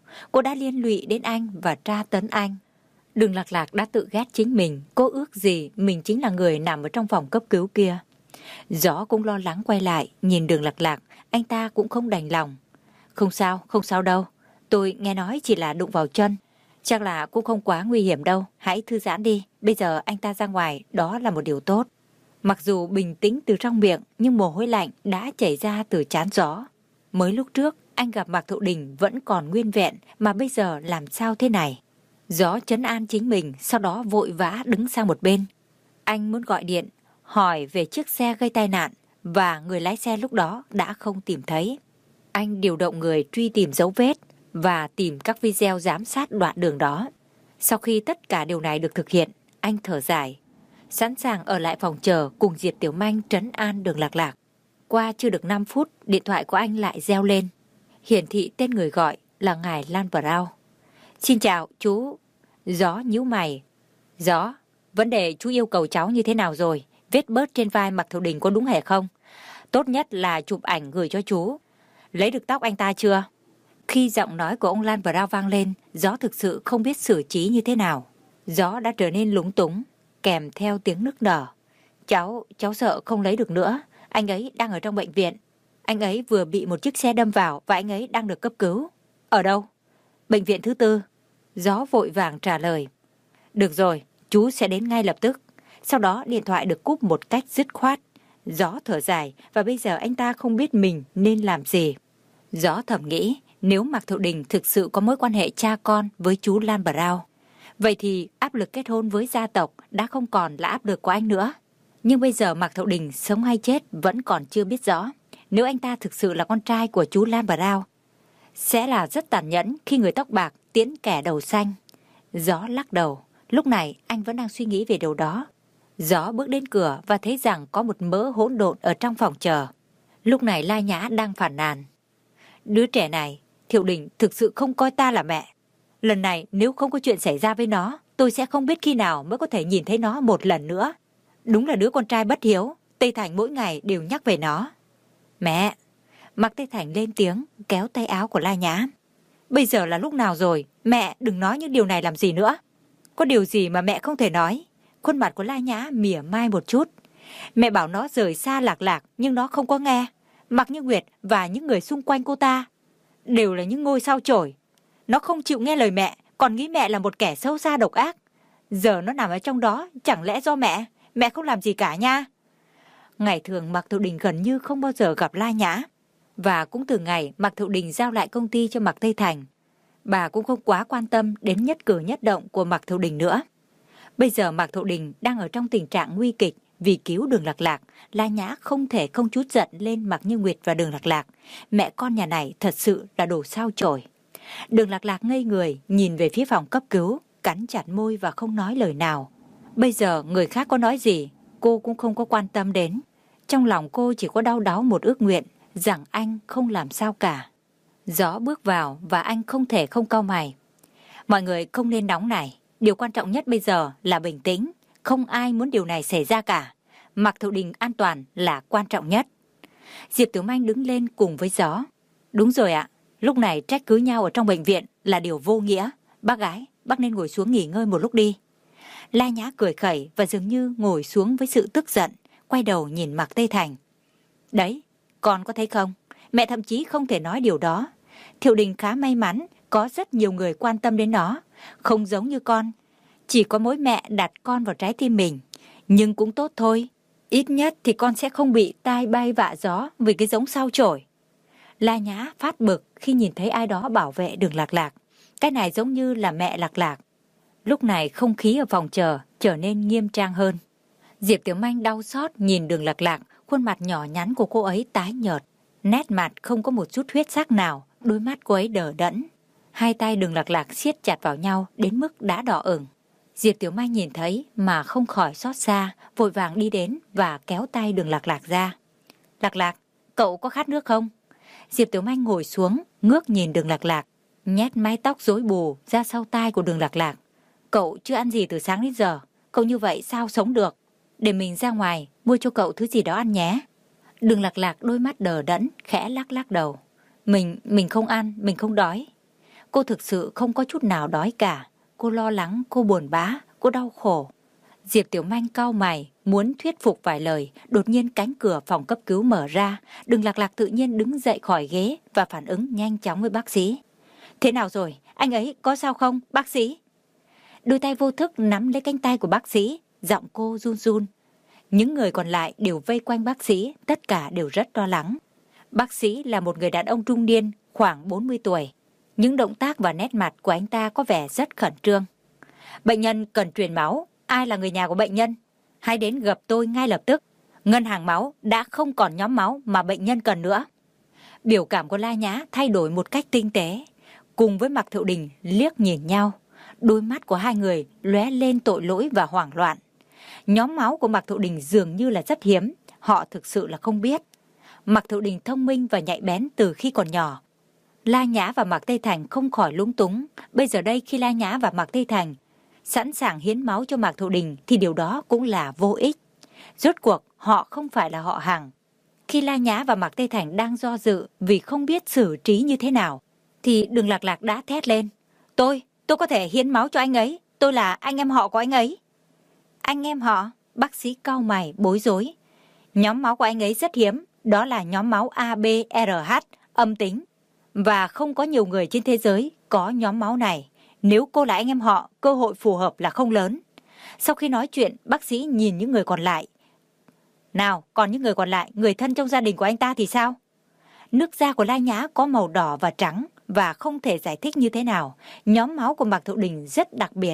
Cô đã liên lụy đến anh và tra tấn anh. Đường Lạc Lạc đã tự ghét chính mình. Cô ước gì mình chính là người nằm ở trong phòng cấp cứu kia. Gió cũng lo lắng quay lại, nhìn Đường Lạc Lạc, anh ta cũng không đành lòng. Không sao đâu. Tôi nghe nói chỉ là đụng vào chân. Chắc là cũng không quá nguy hiểm đâu. Hãy thư giãn đi. Bây giờ anh ta ra ngoài, đó là một điều tốt. Mặc dù bình tĩnh từ trong miệng, nhưng mồ hôi lạnh đã chảy ra từ trán Gió. Mới lúc trước, anh gặp Mạc Thụ Đình vẫn còn nguyên vẹn, mà bây giờ làm sao thế này? Gió trấn an chính mình, sau đó vội vã đứng sang một bên. Anh muốn gọi điện, hỏi về chiếc xe gây tai nạn, và người lái xe lúc đó đã không tìm thấy. Anh điều động người truy tìm dấu vết và tìm các video giám sát đoạn đường đó. Sau khi tất cả điều này được thực hiện, anh thở dài, sẵn sàng ở lại phòng chờ cùng Diệp Tiểu Manh trấn an Đường Lạc Lạc. Qua chưa được 5 phút, điện thoại của anh lại reo lên. Hiển thị tên người gọi là ngài Lan Brown. Xin chào, chú. Gió nhíu mày. Gió, vấn đề chú yêu cầu cháu như thế nào rồi? Vết bớt trên vai Mạc Thụ Đình có đúng hay không? Tốt nhất là chụp ảnh gửi cho chú. Lấy được tóc anh ta chưa? Khi giọng nói của ông Lan Brown vang lên, Gió thực sự không biết xử trí như thế nào. Gió đã trở nên lúng túng, kèm theo tiếng nức nở. Cháu sợ không lấy được nữa. Anh ấy đang ở trong bệnh viện. Anh ấy vừa bị một chiếc xe đâm vào và anh ấy đang được cấp cứu. Ở đâu? Bệnh viện thứ 4. Gió vội vàng trả lời. Được rồi, chú sẽ đến ngay lập tức. Sau đó điện thoại được cúp một cách dứt khoát. Gió thở dài và bây giờ anh ta không biết mình nên làm gì. Gió thầm nghĩ, nếu Mạc Thụ Đình thực sự có mối quan hệ cha con với chú Lan Brown, vậy thì áp lực kết hôn với gia tộc đã không còn là áp lực của anh nữa. Nhưng bây giờ Mạc Thụ Đình sống hay chết vẫn còn chưa biết rõ. Nếu anh ta thực sự là con trai của chú Lan Brown, sẽ là rất tàn nhẫn khi người tóc bạc tiễn kẻ đầu xanh. Gió lắc đầu. Lúc này anh vẫn đang suy nghĩ về điều đó. Gió bước đến cửa và thấy rằng có một mớ hỗn độn ở trong phòng chờ. Lúc này La Nhã đang phàn nàn. Đứa trẻ này, Thiệu Đình thực sự không coi ta là mẹ. Lần này nếu không có chuyện xảy ra với nó, tôi sẽ không biết khi nào mới có thể nhìn thấy nó một lần nữa. Đúng là đứa con trai bất hiếu. Tây Thành mỗi ngày đều nhắc về nó. Mẹ! Mạc Tây Thành lên tiếng, kéo tay áo của La Nhã. Bây giờ là lúc nào rồi? Mẹ đừng nói những điều này làm gì nữa. Có điều gì mà mẹ không thể nói? Khuôn mặt của La Nhã mỉa mai một chút. Mẹ bảo nó rời xa Lạc Lạc, nhưng nó không có nghe. Mạc Như Nguyệt và những người xung quanh cô ta đều là những ngôi sao chổi. Nó không chịu nghe lời mẹ, còn nghĩ mẹ là một kẻ xấu xa độc ác. Giờ nó nằm ở trong đó, chẳng lẽ do mẹ? Mẹ không làm gì cả nha. Ngày thường Mạc Thụ Đình gần như không bao giờ gặp La Nhã. Và cũng từ ngày Mạc Thụ Đình giao lại công ty cho Mạc Tây Thành, bà cũng không quá quan tâm đến nhất cử nhất động của Mạc Thụ Đình nữa. Bây giờ Mạc Thụ Đình đang ở trong tình trạng nguy kịch vì cứu Đường Lạc Lạc. La Nhã không thể không chút giận lên Mạc Như Nguyệt và Đường Lạc Lạc. Mẹ con nhà này thật sự là đồ sao chổi. Đường Lạc Lạc ngây người nhìn về phía phòng cấp cứu, cắn chặt môi và không nói lời nào. Bây giờ người khác có nói gì, cô cũng không có quan tâm đến. Trong lòng cô chỉ có đau đáu một ước nguyện, rằng anh không làm sao cả. Gió bước vào và anh không thể không cau mày. Mọi người không nên nóng này. Điều quan trọng nhất bây giờ là bình tĩnh. Không ai muốn điều này xảy ra cả. Mạc Thụ Đình an toàn là quan trọng nhất. Diệp Tiểu Manh đứng lên cùng với Gió. Đúng rồi ạ. Lúc này trách cứ nhau ở trong bệnh viện là điều vô nghĩa. Bác gái, bác nên ngồi xuống nghỉ ngơi một lúc đi. La Nhã cười khẩy và dường như ngồi xuống với sự tức giận. Quay đầu nhìn Mạc Tây Thành. Đấy, con có thấy không? Mẹ thậm chí không thể nói điều đó. Thiệu Đình khá may mắn, có rất nhiều người quan tâm đến nó. Không giống như con. Chỉ có mỗi mẹ đặt con vào trái tim mình. Nhưng cũng tốt thôi. Ít nhất thì con sẽ không bị tai bay vạ gió vì cái giống sao chổi. La Nhã phát bực khi nhìn thấy ai đó bảo vệ Đường Lạc Lạc. Cái này giống như là mẹ Lạc Lạc. Lúc này không khí ở phòng chờ trở nên nghiêm trang hơn. Diệp Tiểu Manh đau xót nhìn Đường Lạc Lạc. Khuôn mặt nhỏ nhắn của cô ấy tái nhợt. Nét mặt không có một chút huyết sắc nào. Đôi mắt cô ấy đờ đẫn. Hai tay Đường Lạc Lạc siết chặt vào nhau đến mức đã đỏ ửng. Diệp Tiểu Manh nhìn thấy mà không khỏi xót xa, vội vàng đi đến và kéo tay Đường Lạc Lạc ra. Lạc Lạc, cậu có khát nước không? Diệp Tiểu Manh ngồi xuống, ngước nhìn Đường Lạc Lạc, nhét mái tóc rối bù ra sau tai của Đường Lạc Lạc. Cậu chưa ăn gì từ sáng đến giờ, cậu như vậy sao sống được? Để mình ra ngoài mua cho cậu thứ gì đó ăn nhé. Đường Lạc Lạc đôi mắt đờ đẫn, khẽ lắc lắc đầu. Mình không ăn, mình không đói. Cô thực sự không có chút nào đói cả. Cô lo lắng, cô buồn bã, cô đau khổ. Diệp Tiểu Manh cau mày, muốn thuyết phục vài lời. Đột nhiên cánh cửa phòng cấp cứu mở ra. Đường Lạc Lạc tự nhiên đứng dậy khỏi ghế và phản ứng nhanh chóng với bác sĩ. Thế nào rồi? Anh ấy có sao không, bác sĩ? Đôi tay vô thức nắm lấy cánh tay của bác sĩ, giọng cô run run. Những người còn lại đều vây quanh bác sĩ, tất cả đều rất lo lắng. Bác sĩ là một người đàn ông trung niên, khoảng 40 tuổi. Những động tác và nét mặt của anh ta có vẻ rất khẩn trương. Bệnh nhân cần truyền máu. Ai là người nhà của bệnh nhân? Hãy đến gặp tôi ngay lập tức. Ngân hàng máu đã không còn nhóm máu mà bệnh nhân cần nữa. Biểu cảm của La Nhã thay đổi một cách tinh tế. Cùng với Mạc Thiệu Đình liếc nhìn nhau. Đôi mắt của hai người lóe lên tội lỗi và hoảng loạn. Nhóm máu của Mạc Thiệu Đình dường như là rất hiếm. Họ thực sự là không biết. Mạc Thiệu Đình thông minh và nhạy bén từ khi còn nhỏ. La Nhã và Mạc Tây Thành không khỏi lúng túng. Bây giờ đây khi La Nhã và Mạc Tây Thành sẵn sàng hiến máu cho Mạc Thiệu Đình thì điều đó cũng là vô ích. Rốt cuộc họ không phải là họ hàng. Khi La Nhã và Mạc Tây Thành đang do dự vì không biết xử trí như thế nào, thì Đường Lạc Lạc đã thét lên. Tôi có thể hiến máu cho anh ấy. Tôi là anh em họ của anh ấy. Anh em họ? Bác sĩ cau mày bối rối. Nhóm máu của anh ấy rất hiếm. Đó là nhóm máu ABRH âm tính. Và không có nhiều người trên thế giới có nhóm máu này. Nếu cô là anh em họ, cơ hội phù hợp là không lớn. Sau khi nói chuyện, bác sĩ nhìn những người còn lại. Nào, còn những người còn lại, người thân trong gia đình của anh ta thì sao? Nước da của La Nhã có màu đỏ và trắng và không thể giải thích như thế nào. Nhóm máu của Mạc Thiệu Đình rất đặc biệt.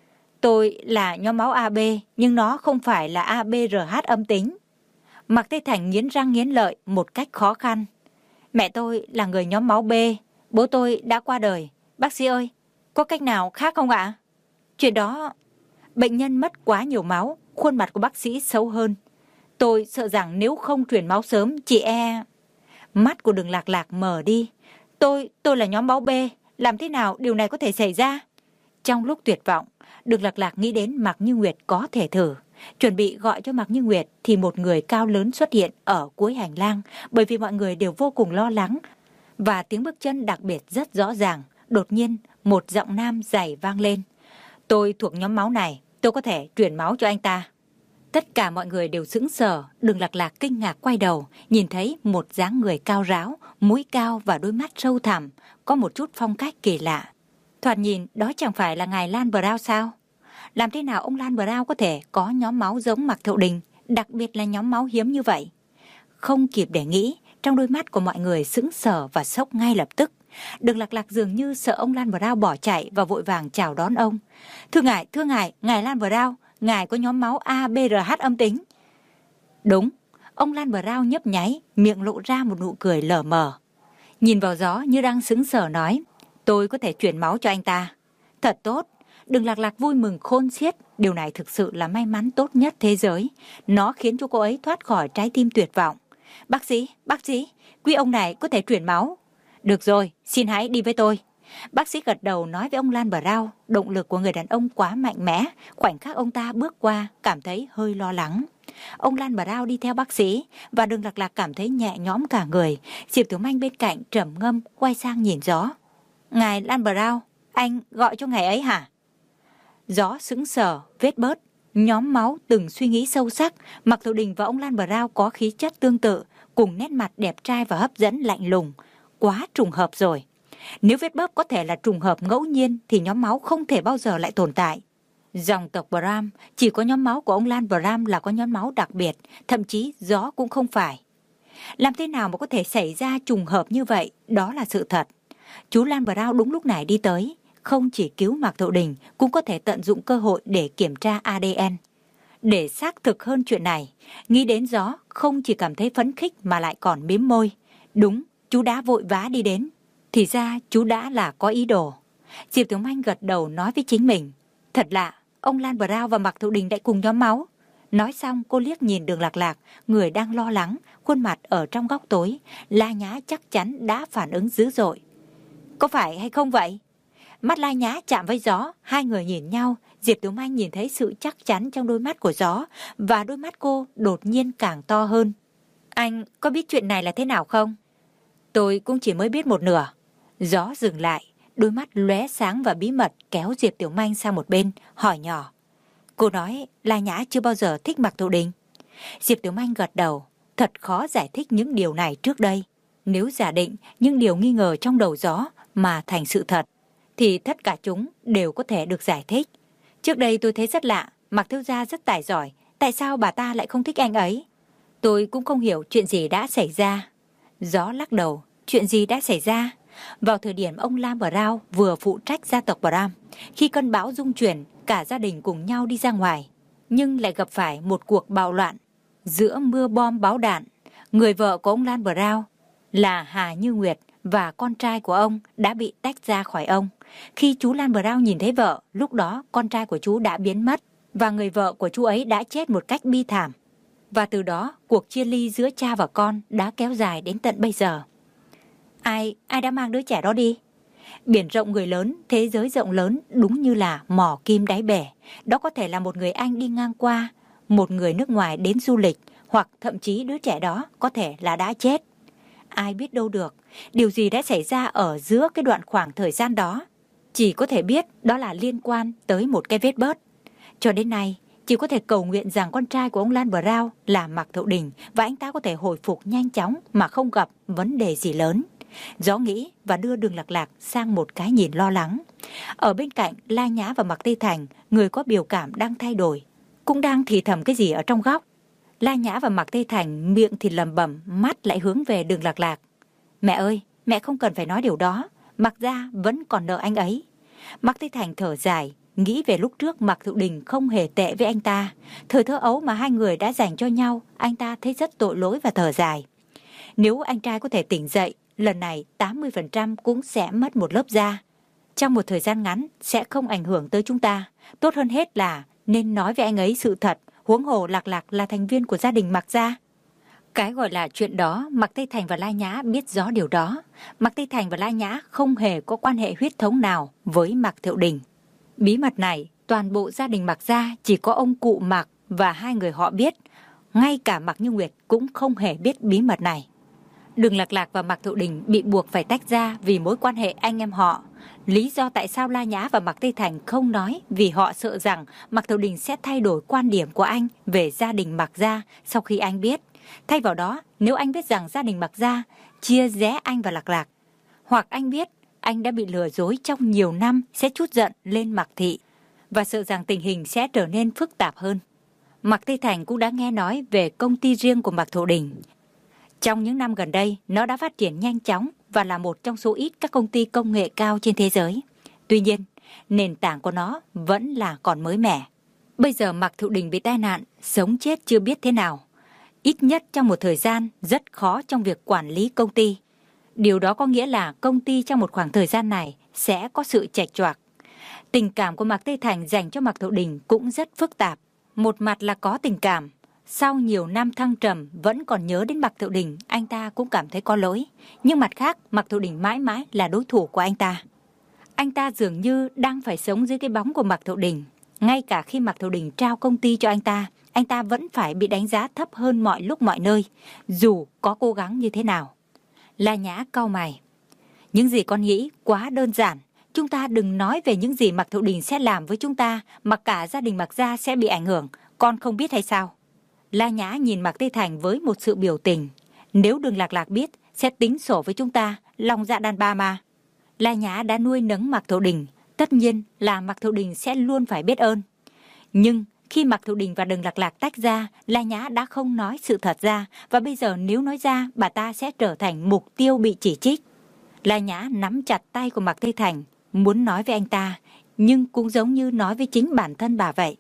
Tôi là nhóm máu AB, nhưng nó không phải là ABRH âm tính. Mạc Tây Thành nghiến răng nghiến lợi một cách khó khăn. Mẹ tôi là người nhóm máu B, bố tôi đã qua đời. Bác sĩ ơi, có cách nào khác không ạ? Chuyện đó, bệnh nhân mất quá nhiều máu, khuôn mặt của bác sĩ xấu hơn. Tôi sợ rằng nếu không truyền máu sớm, chị e... Mắt của Đường Lạc Lạc mờ đi. Tôi là nhóm máu B, làm thế nào điều này có thể xảy ra? Trong lúc tuyệt vọng, Đường Lạc Lạc nghĩ đến Mạc Như Nguyệt có thể thử. Chuẩn bị gọi cho Mạc Như Nguyệt thì một người cao lớn xuất hiện ở cuối hành lang, bởi vì mọi người đều vô cùng lo lắng. Và tiếng bước chân đặc biệt rất rõ ràng. Đột nhiên, một giọng nam dày vang lên. Tôi thuộc nhóm máu này, tôi có thể truyền máu cho anh ta. Tất cả mọi người đều sững sờ. Đường Lạc Lạc kinh ngạc quay đầu, nhìn thấy một dáng người cao ráo, mũi cao và đôi mắt sâu thẳm, có một chút phong cách kỳ lạ. Thoạt nhìn đó chẳng phải là ngài Lan Brown sao? Làm thế nào ông Lan Brown có thể có nhóm máu giống Mạc Thiệu Đình, đặc biệt là nhóm máu hiếm như vậy? Không kịp để nghĩ, trong đôi mắt của mọi người sững sờ và sốc ngay lập tức. Đường Lạc Lạc dường như sợ ông Lan Brown bỏ chạy và vội vàng chào đón ông. Thưa ngài Lan Brown, ngài có nhóm máu ABRH âm tính. Đúng, ông Lan Brown nhấp nháy, miệng lộ ra một nụ cười lờ mờ. Nhìn vào gió như đang sững sờ nói, tôi có thể chuyển máu cho anh ta. Thật tốt. Đường Lạc Lạc vui mừng khôn xiết. Điều này thực sự là may mắn tốt nhất thế giới. Nó khiến cho cô ấy thoát khỏi trái tim tuyệt vọng. Bác sĩ, quý ông này có thể chuyển máu. Được rồi, xin hãy đi với tôi. Bác sĩ gật đầu nói với ông Lan Brown. Động lực của người đàn ông quá mạnh mẽ. Khoảnh khắc ông ta bước qua, cảm thấy hơi lo lắng. Ông Lan Brown đi theo bác sĩ và Đường Lạc Lạc cảm thấy nhẹ nhõm cả người. Diệp Tiểu Manh bên cạnh trầm ngâm quay sang nhìn Gió. Ngài Lan Brown, anh gọi cho ngài ấy hả? Gió sững sờ, vết bớt. Nhóm máu từng suy nghĩ sâu sắc. Mạc Thiệu Đình và ông Lan Brown có khí chất tương tự, cùng nét mặt đẹp trai và hấp dẫn lạnh lùng. Quá trùng hợp rồi. Nếu vết bớt có thể là trùng hợp ngẫu nhiên thì nhóm máu không thể bao giờ lại tồn tại. Dòng tộc Bram, chỉ có nhóm máu của ông Lan Bram là có nhóm máu đặc biệt, thậm chí Gió cũng không phải. Làm thế nào mà có thể xảy ra trùng hợp như vậy, đó là sự thật. Chú Lan Brown đúng lúc này đi tới, không chỉ cứu Mạc Thiệu Đình, cũng có thể tận dụng cơ hội để kiểm tra ADN. Để xác thực hơn chuyện này, nghĩ đến Gió không chỉ cảm thấy phấn khích mà lại còn mím môi. Đúng, chú đã vội vã đi đến. Thì ra chú đã là có ý đồ. Diệp Tiểu Manh gật đầu nói với chính mình. Thật lạ, ông Lan Brown và Mạc Thiệu Đình lại cùng nhóm máu. Nói xong cô liếc nhìn Đường Lạc Lạc, người đang lo lắng, khuôn mặt ở trong góc tối. La Nhã chắc chắn đã phản ứng dữ dội. Có phải hay không vậy? Mắt La Nhã chạm với Gió, hai người nhìn nhau. Diệp Tiểu Manh nhìn thấy sự chắc chắn trong đôi mắt của Gió, và đôi mắt cô đột nhiên càng to hơn. Anh có biết chuyện này là thế nào không? Tôi cũng chỉ mới biết một nửa. Gió dừng lại, đôi mắt lóe sáng và bí mật kéo Diệp Tiểu Manh sang một bên, hỏi nhỏ. Cô nói La Nhã chưa bao giờ thích Mạc Thụ Đình. Diệp Tiểu Manh gật đầu, thật khó giải thích những điều này trước đây. Nếu giả định những điều nghi ngờ trong đầu gió mà thành sự thật, thì tất cả chúng đều có thể được giải thích. Trước đây tôi thấy rất lạ, Mạc thiếu gia rất tài giỏi, tại sao bà ta lại không thích anh ấy? Tôi cũng không hiểu chuyện gì đã xảy ra. Gió lắc đầu, chuyện gì đã xảy ra? Vào thời điểm ông Lam Brown vừa phụ trách gia tộc Bram, khi cơn bão rung chuyển, cả gia đình cùng nhau đi ra ngoài, nhưng lại gặp phải một cuộc bạo loạn. Giữa mưa bom bão đạn, người vợ của ông Lan Brown là Hà Như Nguyệt và con trai của ông đã bị tách ra khỏi ông. Khi chú Lan Brown nhìn thấy vợ, lúc đó con trai của chú đã biến mất và người vợ của chú ấy đã chết một cách bi thảm. Và từ đó, cuộc chia ly giữa cha và con đã kéo dài đến tận bây giờ. Ai đã mang đứa trẻ đó đi? Biển rộng người lớn, thế giới rộng lớn, đúng như là mỏ kim đáy bể. Đó có thể là một người Anh đi ngang qua, một người nước ngoài đến du lịch, hoặc thậm chí đứa trẻ đó có thể là đã chết. Ai biết đâu được, điều gì đã xảy ra ở giữa cái đoạn khoảng thời gian đó. Chỉ có thể biết đó là liên quan tới một cái vết bớt. Cho đến nay, chỉ có thể cầu nguyện rằng con trai của ông Lan Brown là Mạc Thụ Đình và anh ta có thể hồi phục nhanh chóng mà không gặp vấn đề gì lớn. Gió nghĩ và đưa Đường Lạc Lạc sang một cái nhìn lo lắng. Ở bên cạnh, La Nhã và Mạc Tây Thành, người có biểu cảm đang thay đổi, cũng đang thì thầm cái gì ở trong góc. La Nhã và Mạc Tây Thành miệng thì lẩm bẩm, mắt lại hướng về Đường Lạc Lạc. Mẹ ơi, mẹ không cần phải nói điều đó, Mạc gia vẫn còn nợ anh ấy. Mạc Tây Thành thở dài, nghĩ về lúc trước Mạc Thụ Đình không hề tệ với anh ta. Thời thơ ấu mà hai người đã dành cho nhau, anh ta thấy rất tội lỗi và thở dài. Nếu anh trai có thể tỉnh dậy, lần này 80% cũng sẽ mất một lớp da. Trong một thời gian ngắn sẽ không ảnh hưởng tới chúng ta. Tốt hơn hết là nên nói với anh ấy sự thật, huống hồ Lạc Lạc là thành viên của gia đình Mạc gia. Cái gọi là chuyện đó, Mạc Tây Thành và La Nhã biết rõ điều đó. Mạc Tây Thành và La Nhã không hề có quan hệ huyết thống nào với Mạc Thiệu Đình. Bí mật này, toàn bộ gia đình Mạc gia chỉ có ông cụ Mạc và hai người họ biết. Ngay cả Mạc Như Nguyệt cũng không hề biết bí mật này. Đường Lạc Lạc và Mạc Thụ Đình bị buộc phải tách ra vì mối quan hệ anh em họ. Lý do tại sao La Nhã và Mạc Tây Thành không nói vì họ sợ rằng Mạc Thụ Đình sẽ thay đổi quan điểm của anh về gia đình Mạc gia sau khi anh biết. Thay vào đó, nếu anh biết rằng gia đình Mạc gia chia rẽ anh và Lạc Lạc, hoặc anh biết anh đã bị lừa dối trong nhiều năm sẽ trút giận lên Mạc Thị và sợ rằng tình hình sẽ trở nên phức tạp hơn. Mạc Tây Thành cũng đã nghe nói về công ty riêng của Mạc Thụ Đình. Trong những năm gần đây, nó đã phát triển nhanh chóng và là một trong số ít các công ty công nghệ cao trên thế giới. Tuy nhiên, nền tảng của nó vẫn là còn mới mẻ. Bây giờ Mạc Thụ Đình bị tai nạn, sống chết chưa biết thế nào. Ít nhất trong một thời gian rất khó trong việc quản lý công ty. Điều đó có nghĩa là công ty trong một khoảng thời gian này sẽ có sự chệch choạc. Tình cảm của Mạc Tây Thành dành cho Mạc Thụ Đình cũng rất phức tạp. Một mặt là có tình cảm. Sau nhiều năm thăng trầm vẫn còn nhớ đến Mạc Thụ Đình, anh ta cũng cảm thấy có lỗi. Nhưng mặt khác, Mạc Thụ Đình mãi mãi là đối thủ của anh ta. Anh ta dường như đang phải sống dưới cái bóng của Mạc Thụ Đình. Ngay cả khi Mạc Thụ Đình trao công ty cho anh ta vẫn phải bị đánh giá thấp hơn mọi lúc mọi nơi, dù có cố gắng như thế nào. La Nhã cau mày. Những gì con nghĩ quá đơn giản. Chúng ta đừng nói về những gì Mạc Thụ Đình sẽ làm với chúng ta mà cả gia đình Mạc gia sẽ bị ảnh hưởng. Con không biết hay sao? La Nhã nhìn Mạc Tây Thành với một sự biểu tình. Nếu Đường Lạc Lạc biết sẽ tính sổ với chúng ta, lòng dạ đàn bà mà. La Nhã đã nuôi nấng Mạc Thụ Đình, tất nhiên là Mạc Thụ Đình sẽ luôn phải biết ơn. Nhưng khi Mạc Thụ Đình và Đường Lạc Lạc tách ra, La Nhã đã không nói sự thật ra, và bây giờ nếu nói ra, bà ta sẽ trở thành mục tiêu bị chỉ trích. La Nhã nắm chặt tay của Mạc Tây Thành, muốn nói với anh ta, nhưng cũng giống như nói với chính bản thân bà vậy.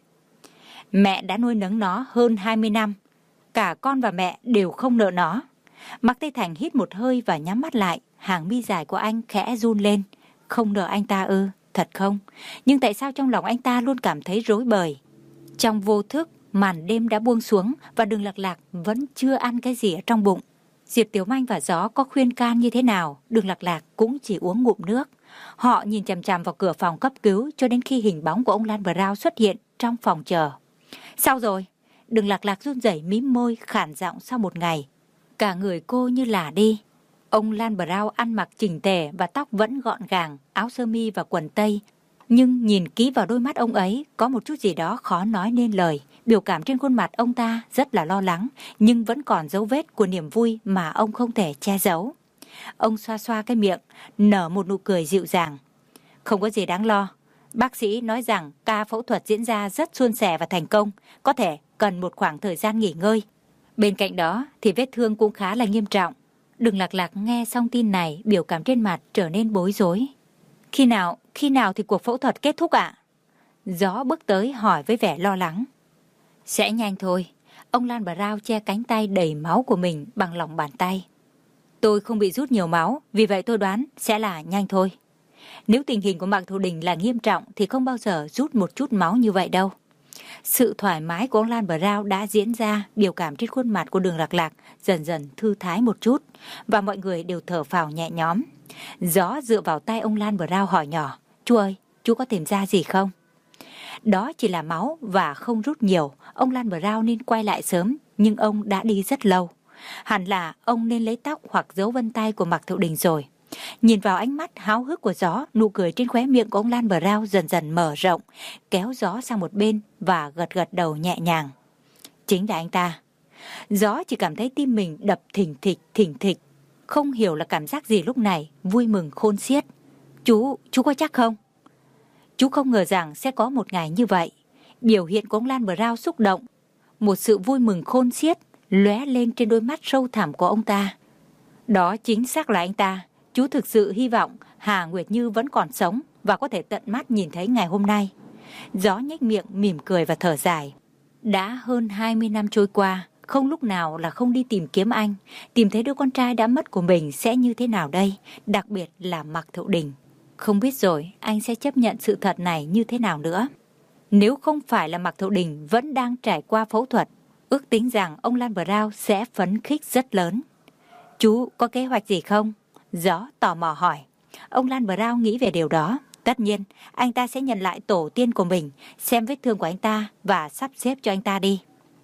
Mẹ đã nuôi nấng nó hơn 20 năm. Cả con và mẹ đều không nợ nó. Mạc Tây Thành hít một hơi và nhắm mắt lại. Hàng mi dài của anh khẽ run lên. Không nợ anh ta ư? Thật không? Nhưng tại sao trong lòng anh ta luôn cảm thấy rối bời? Trong vô thức, màn đêm đã buông xuống và Đường Lạc Lạc vẫn chưa ăn cái gì ở trong bụng. Diệp Tiểu Manh và Gió có khuyên can như thế nào, Đường Lạc Lạc cũng chỉ uống ngụm nước. Họ nhìn chằm chằm vào cửa phòng cấp cứu cho đến khi hình bóng của ông Lan Brown xuất hiện trong phòng chờ. Sao rồi? Đường Lạc Lạc run rẩy mím môi khản giọng sau một ngày. Cả người cô như lả đi. Ông Lan Brown ăn mặc chỉnh tề và tóc vẫn gọn gàng, áo sơ mi và quần tây. Nhưng nhìn kỹ vào đôi mắt ông ấy, có một chút gì đó khó nói nên lời. Biểu cảm trên khuôn mặt ông ta rất là lo lắng, nhưng vẫn còn dấu vết của niềm vui mà ông không thể che giấu. Ông xoa xoa cái miệng, nở một nụ cười dịu dàng. Không có gì đáng lo. Bác sĩ nói rằng ca phẫu thuật diễn ra rất suôn sẻ và thành công, có thể cần một khoảng thời gian nghỉ ngơi. Bên cạnh đó thì vết thương cũng khá là nghiêm trọng. Đường Lạc Lạc nghe xong tin này, biểu cảm trên mặt trở nên bối rối. Khi nào thì cuộc phẫu thuật kết thúc ạ? Gió bước tới hỏi với vẻ lo lắng. Sẽ nhanh thôi. Ông Lan Brown che cánh tay đầy máu của mình bằng lòng bàn tay. Tôi không bị rút nhiều máu, vì vậy tôi đoán sẽ là nhanh thôi. Nếu tình hình của Mạc Thụ Đình là nghiêm trọng thì không bao giờ rút một chút máu như vậy đâu. Sự thoải mái của ông Lan Brown đã diễn ra, biểu cảm trên khuôn mặt của Đường Lạc Lạc dần dần thư thái một chút, và mọi người đều thở phào nhẹ nhõm. Gió dựa vào tay ông Lan Brown hỏi nhỏ, chú ơi, chú có tìm ra gì không? Đó chỉ là máu và không rút nhiều, ông Lan Brown nên quay lại sớm, nhưng ông đã đi rất lâu. Hẳn là ông nên lấy tóc hoặc dấu vân tay của Mạc Thụ Đình rồi. Nhìn vào ánh mắt háo hức của Gió, nụ cười trên khóe miệng của ông Lan Brown dần dần mở rộng, kéo Gió sang một bên và gật gật đầu nhẹ nhàng. Chính là anh ta. Gió chỉ cảm thấy tim mình đập thình thịch, không hiểu là cảm giác gì lúc này, vui mừng khôn xiết. Chú có chắc không? Chú không ngờ rằng sẽ có một ngày như vậy. Biểu hiện của ông Lan Brown xúc động, một sự vui mừng khôn xiết lóe lên trên đôi mắt sâu thẳm của ông ta. Đó chính xác là anh ta. Chú thực sự hy vọng Hà Nguyệt Như vẫn còn sống và có thể tận mắt nhìn thấy ngày hôm nay. Gió nhếch miệng mỉm cười và thở dài. Đã hơn 20 năm trôi qua, không lúc nào là không đi tìm kiếm anh. Tìm thấy đứa con trai đã mất của mình sẽ như thế nào đây, đặc biệt là Mạc Thụ Đình. Không biết rồi anh sẽ chấp nhận sự thật này như thế nào nữa. Nếu không phải là Mạc Thụ Đình vẫn đang trải qua phẫu thuật, ước tính rằng ông Lan Brown sẽ phấn khích rất lớn. Chú có kế hoạch gì không? Gió tò mò hỏi. Ông Lan Brown nghĩ về điều đó. Tất nhiên, anh ta sẽ nhận lại tổ tiên của mình, xem vết thương của anh ta và sắp xếp cho anh ta đi.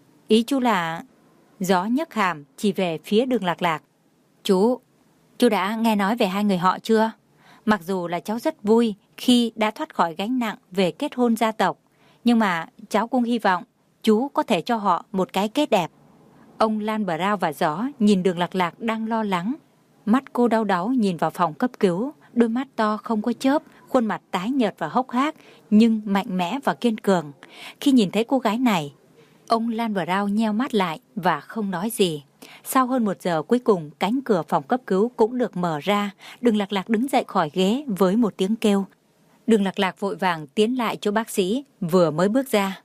Ý chú là... Gió nhấc hàm chỉ về phía Đường Lạc Lạc. Chú đã nghe nói về hai người họ chưa? Mặc dù là cháu rất vui khi đã thoát khỏi gánh nặng về kết hôn gia tộc, nhưng mà cháu cũng hy vọng chú có thể cho họ một cái kết đẹp. Ông Lan Brown và Gió nhìn Đường Lạc Lạc đang lo lắng. Mắt cô đau đáu nhìn vào phòng cấp cứu, đôi mắt to không có chớp, khuôn mặt tái nhợt và hốc hác, nhưng mạnh mẽ và kiên cường. Khi nhìn thấy cô gái này, ông Lan Brown nheo mắt lại và không nói gì. Sau hơn 1 giờ cuối cùng, cánh cửa phòng cấp cứu cũng được mở ra. Đường Lạc Lạc đứng dậy khỏi ghế với một tiếng kêu. Đường Lạc Lạc vội vàng tiến lại chỗ bác sĩ, vừa mới bước ra.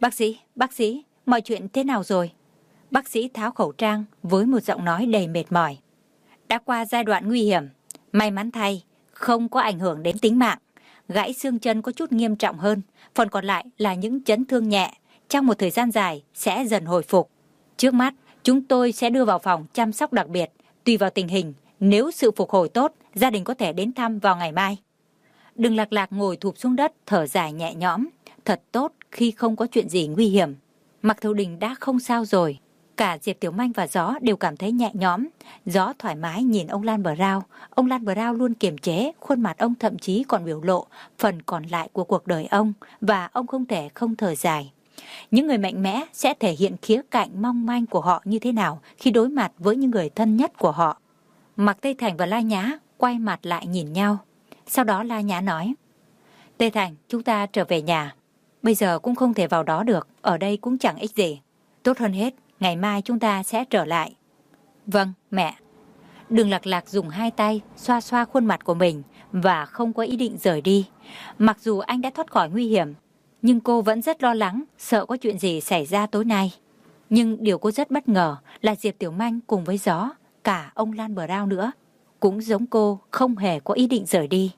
Bác sĩ, mọi chuyện thế nào rồi? Bác sĩ tháo khẩu trang với một giọng nói đầy mệt mỏi. Đã qua giai đoạn nguy hiểm, may mắn thay, không có ảnh hưởng đến tính mạng. Gãy xương chân có chút nghiêm trọng hơn, phần còn lại là những chấn thương nhẹ. Trong một thời gian dài sẽ dần hồi phục. Trước mắt, chúng tôi sẽ đưa vào phòng chăm sóc đặc biệt. Tùy vào tình hình, nếu sự phục hồi tốt, gia đình có thể đến thăm vào ngày mai. Đường Lạc Lạc ngồi thụp xuống đất, thở dài nhẹ nhõm. Thật tốt khi không có chuyện gì nguy hiểm. Mạc Thụ Đình đã không sao rồi. Cả Diệp Tiểu Manh và Gió đều cảm thấy nhẹ nhõm. Gió thoải mái nhìn ông Lan Brown. Ông Lan Brown luôn kiềm chế, khuôn mặt ông thậm chí còn biểu lộ phần còn lại của cuộc đời ông, và ông không thể không thở dài. Những người mạnh mẽ sẽ thể hiện khía cạnh mong manh của họ như thế nào khi đối mặt với những người thân nhất của họ. Mạc Tây Thành và La Nhã quay mặt lại nhìn nhau. Sau đó La Nhã nói, Tây Thành, chúng ta trở về nhà. Bây giờ cũng không thể vào đó được, ở đây cũng chẳng ích gì. Tốt hơn hết, ngày mai chúng ta sẽ trở lại. Vâng, mẹ. Đường Lạc Lạc dùng hai tay xoa xoa khuôn mặt của mình và không có ý định rời đi. Mặc dù anh đã thoát khỏi nguy hiểm, nhưng cô vẫn rất lo lắng, sợ có chuyện gì xảy ra tối nay. Nhưng điều cô rất bất ngờ là Diệp Tiểu Manh cùng với Gió, cả ông Lan Brown nữa, cũng giống cô, không hề có ý định rời đi.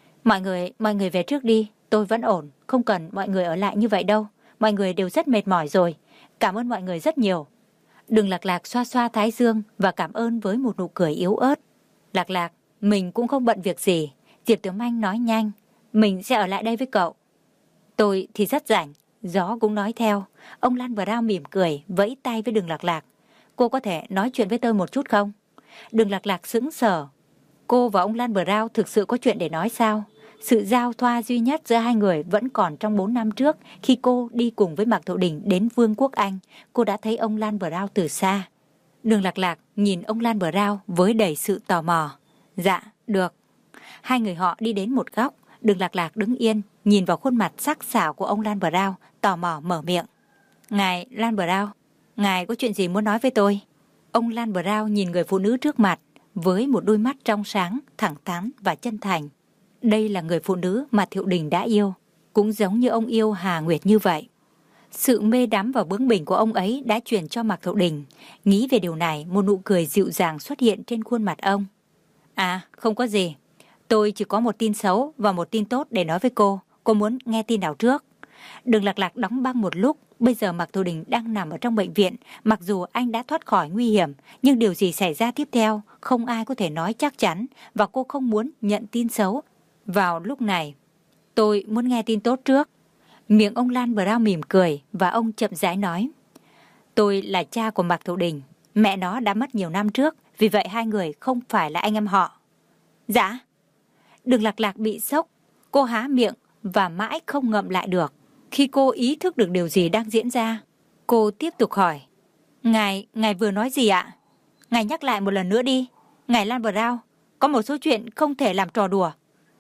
Mọi người về trước đi, tôi vẫn ổn, không cần mọi người ở lại như vậy đâu. Mọi người đều rất mệt mỏi rồi. Cảm ơn mọi người rất nhiều. Đường Lạc Lạc xoa xoa thái dương và cảm ơn với một nụ cười yếu ớt. Lạc Lạc, mình cũng không bận việc gì. Diệp Tiểu Manh nói nhanh, mình sẽ ở lại đây với cậu. Tôi thì rất rảnh. Gió cũng nói theo. Ông Lan Brown mỉm cười, vẫy tay với Đường Lạc Lạc. Cô có thể nói chuyện với tôi một chút không? Đường Lạc Lạc sững sờ. Cô và ông Lan Brown thực sự có chuyện để nói sao? Sự giao thoa duy nhất giữa hai người vẫn còn trong 4 năm trước, khi cô đi cùng với Mạc Thiệu Đình đến Vương quốc Anh. Cô đã thấy ông Lan Brown từ xa. Đường Lạc Lạc nhìn ông Lan Brown với đầy sự tò mò. Dạ, được. Hai người họ đi đến một góc. Đường Lạc Lạc đứng yên, nhìn vào khuôn mặt sắc sảo của ông Lan Brown, tò mò mở miệng. Ngài Lan Brown, ngài có chuyện gì muốn nói với tôi? Ông Lan Brown nhìn người phụ nữ trước mặt với một đôi mắt trong sáng, thẳng thắn và chân thành. Đây là người phụ nữ mà Thiệu Đình đã yêu, cũng giống như ông yêu Hà Nguyệt như vậy. Sự mê đắm và bướng bỉnh của ông ấy đã truyền cho Mạc Thiệu Đình. Nghĩ về điều này, một nụ cười dịu dàng xuất hiện trên khuôn mặt ông. À, không có gì. Tôi chỉ có một tin xấu và một tin tốt để nói với cô. Cô muốn nghe tin nào trước? Đường Lạc Lạc đóng băng một lúc. Bây giờ Mạc Thiệu Đình đang nằm ở trong bệnh viện. Mặc dù anh đã thoát khỏi nguy hiểm, nhưng điều gì xảy ra tiếp theo không ai có thể nói chắc chắn, và cô không muốn nhận tin xấu vào lúc này. Tôi muốn nghe tin tốt trước. Miệng ông Lan Brown mỉm cười và ông chậm rãi nói. Tôi là cha của Mạc Thiệu Đình. Mẹ nó đã mất nhiều năm trước, vì vậy hai người không phải là anh em họ. Dạ. Đường Lạc Lạc bị sốc. Cô há miệng và mãi không ngậm lại được. Khi cô ý thức được điều gì đang diễn ra, cô tiếp tục hỏi. Ngài vừa nói gì ạ? Ngài nhắc lại một lần nữa đi. Ngài Lan Brown, có một số chuyện không thể làm trò đùa.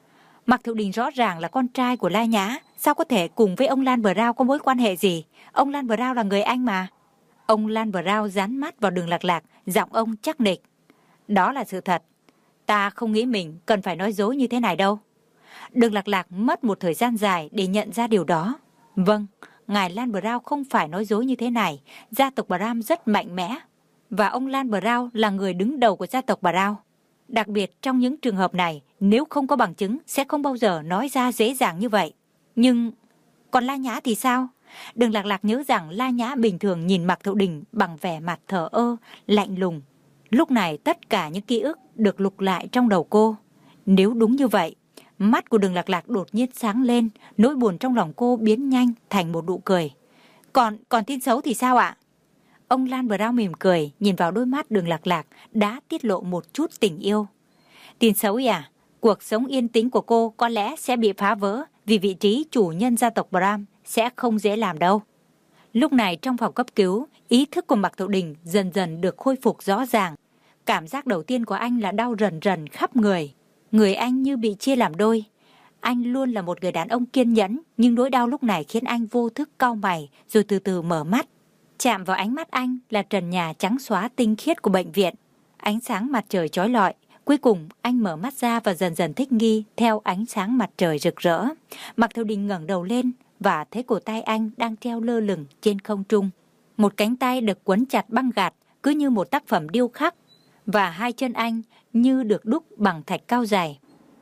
Mạc Thiệu Đình rõ ràng là con trai của La Nhã, sao có thể cùng với ông Lan Brown có mối quan hệ gì? Ông Lan Brown là người Anh mà. Ông Lan Brown dán mắt vào Đường Lạc Lạc, giọng ông chắc nịch. Đó là sự thật. Ta không nghĩ mình cần phải nói dối như thế này đâu. Đường Lạc Lạc mất một thời gian dài để nhận ra điều đó. Vâng, ngài Lan Brown không phải nói dối như thế này. Gia tộc Brown rất mạnh mẽ. Và ông Lan Brown là người đứng đầu của gia tộc Brown. Đặc biệt trong những trường hợp này, nếu không có bằng chứng sẽ không bao giờ nói ra dễ dàng như vậy. Nhưng còn La Nhã thì sao? Đường Lạc Lạc nhớ rằng La Nhã bình thường nhìn Mạc Thiệu Đình bằng vẻ mặt thờ ơ, lạnh lùng. Lúc này tất cả những ký ức được lục lại trong đầu cô. Nếu đúng như vậy, mắt của Đường Lạc Lạc đột nhiên sáng lên, nỗi buồn trong lòng cô biến nhanh thành một nụ cười. Còn tin xấu thì sao ạ? Ông Lan Brown mỉm cười, nhìn vào đôi mắt Đường Lạc Lạc đã tiết lộ một chút tình yêu. Tin xấu à? Cuộc sống yên tĩnh của cô có lẽ sẽ bị phá vỡ, vì vị trí chủ nhân gia tộc Brown sẽ không dễ làm đâu. Lúc này trong phòng cấp cứu, ý thức của Mạc Thiệu Đình dần dần được khôi phục rõ ràng. Cảm giác đầu tiên của anh là đau rần rần khắp người. Người anh như bị chia làm đôi. Anh luôn là một người đàn ông kiên nhẫn, nhưng nỗi đau lúc này khiến anh vô thức cau mày rồi từ từ mở mắt. Chạm vào ánh mắt anh là trần nhà trắng xóa tinh khiết của bệnh viện. Ánh sáng mặt trời chói lọi. Cuối cùng anh mở mắt ra và dần dần thích nghi theo ánh sáng mặt trời rực rỡ. Mạc Thiệu Đình ngẩng đầu lên và thấy cổ tay anh đang treo lơ lửng trên không trung. Một cánh tay được quấn chặt băng gạc cứ như một tác phẩm điêu khắc, và hai chân anh như được đúc bằng thạch cao dày.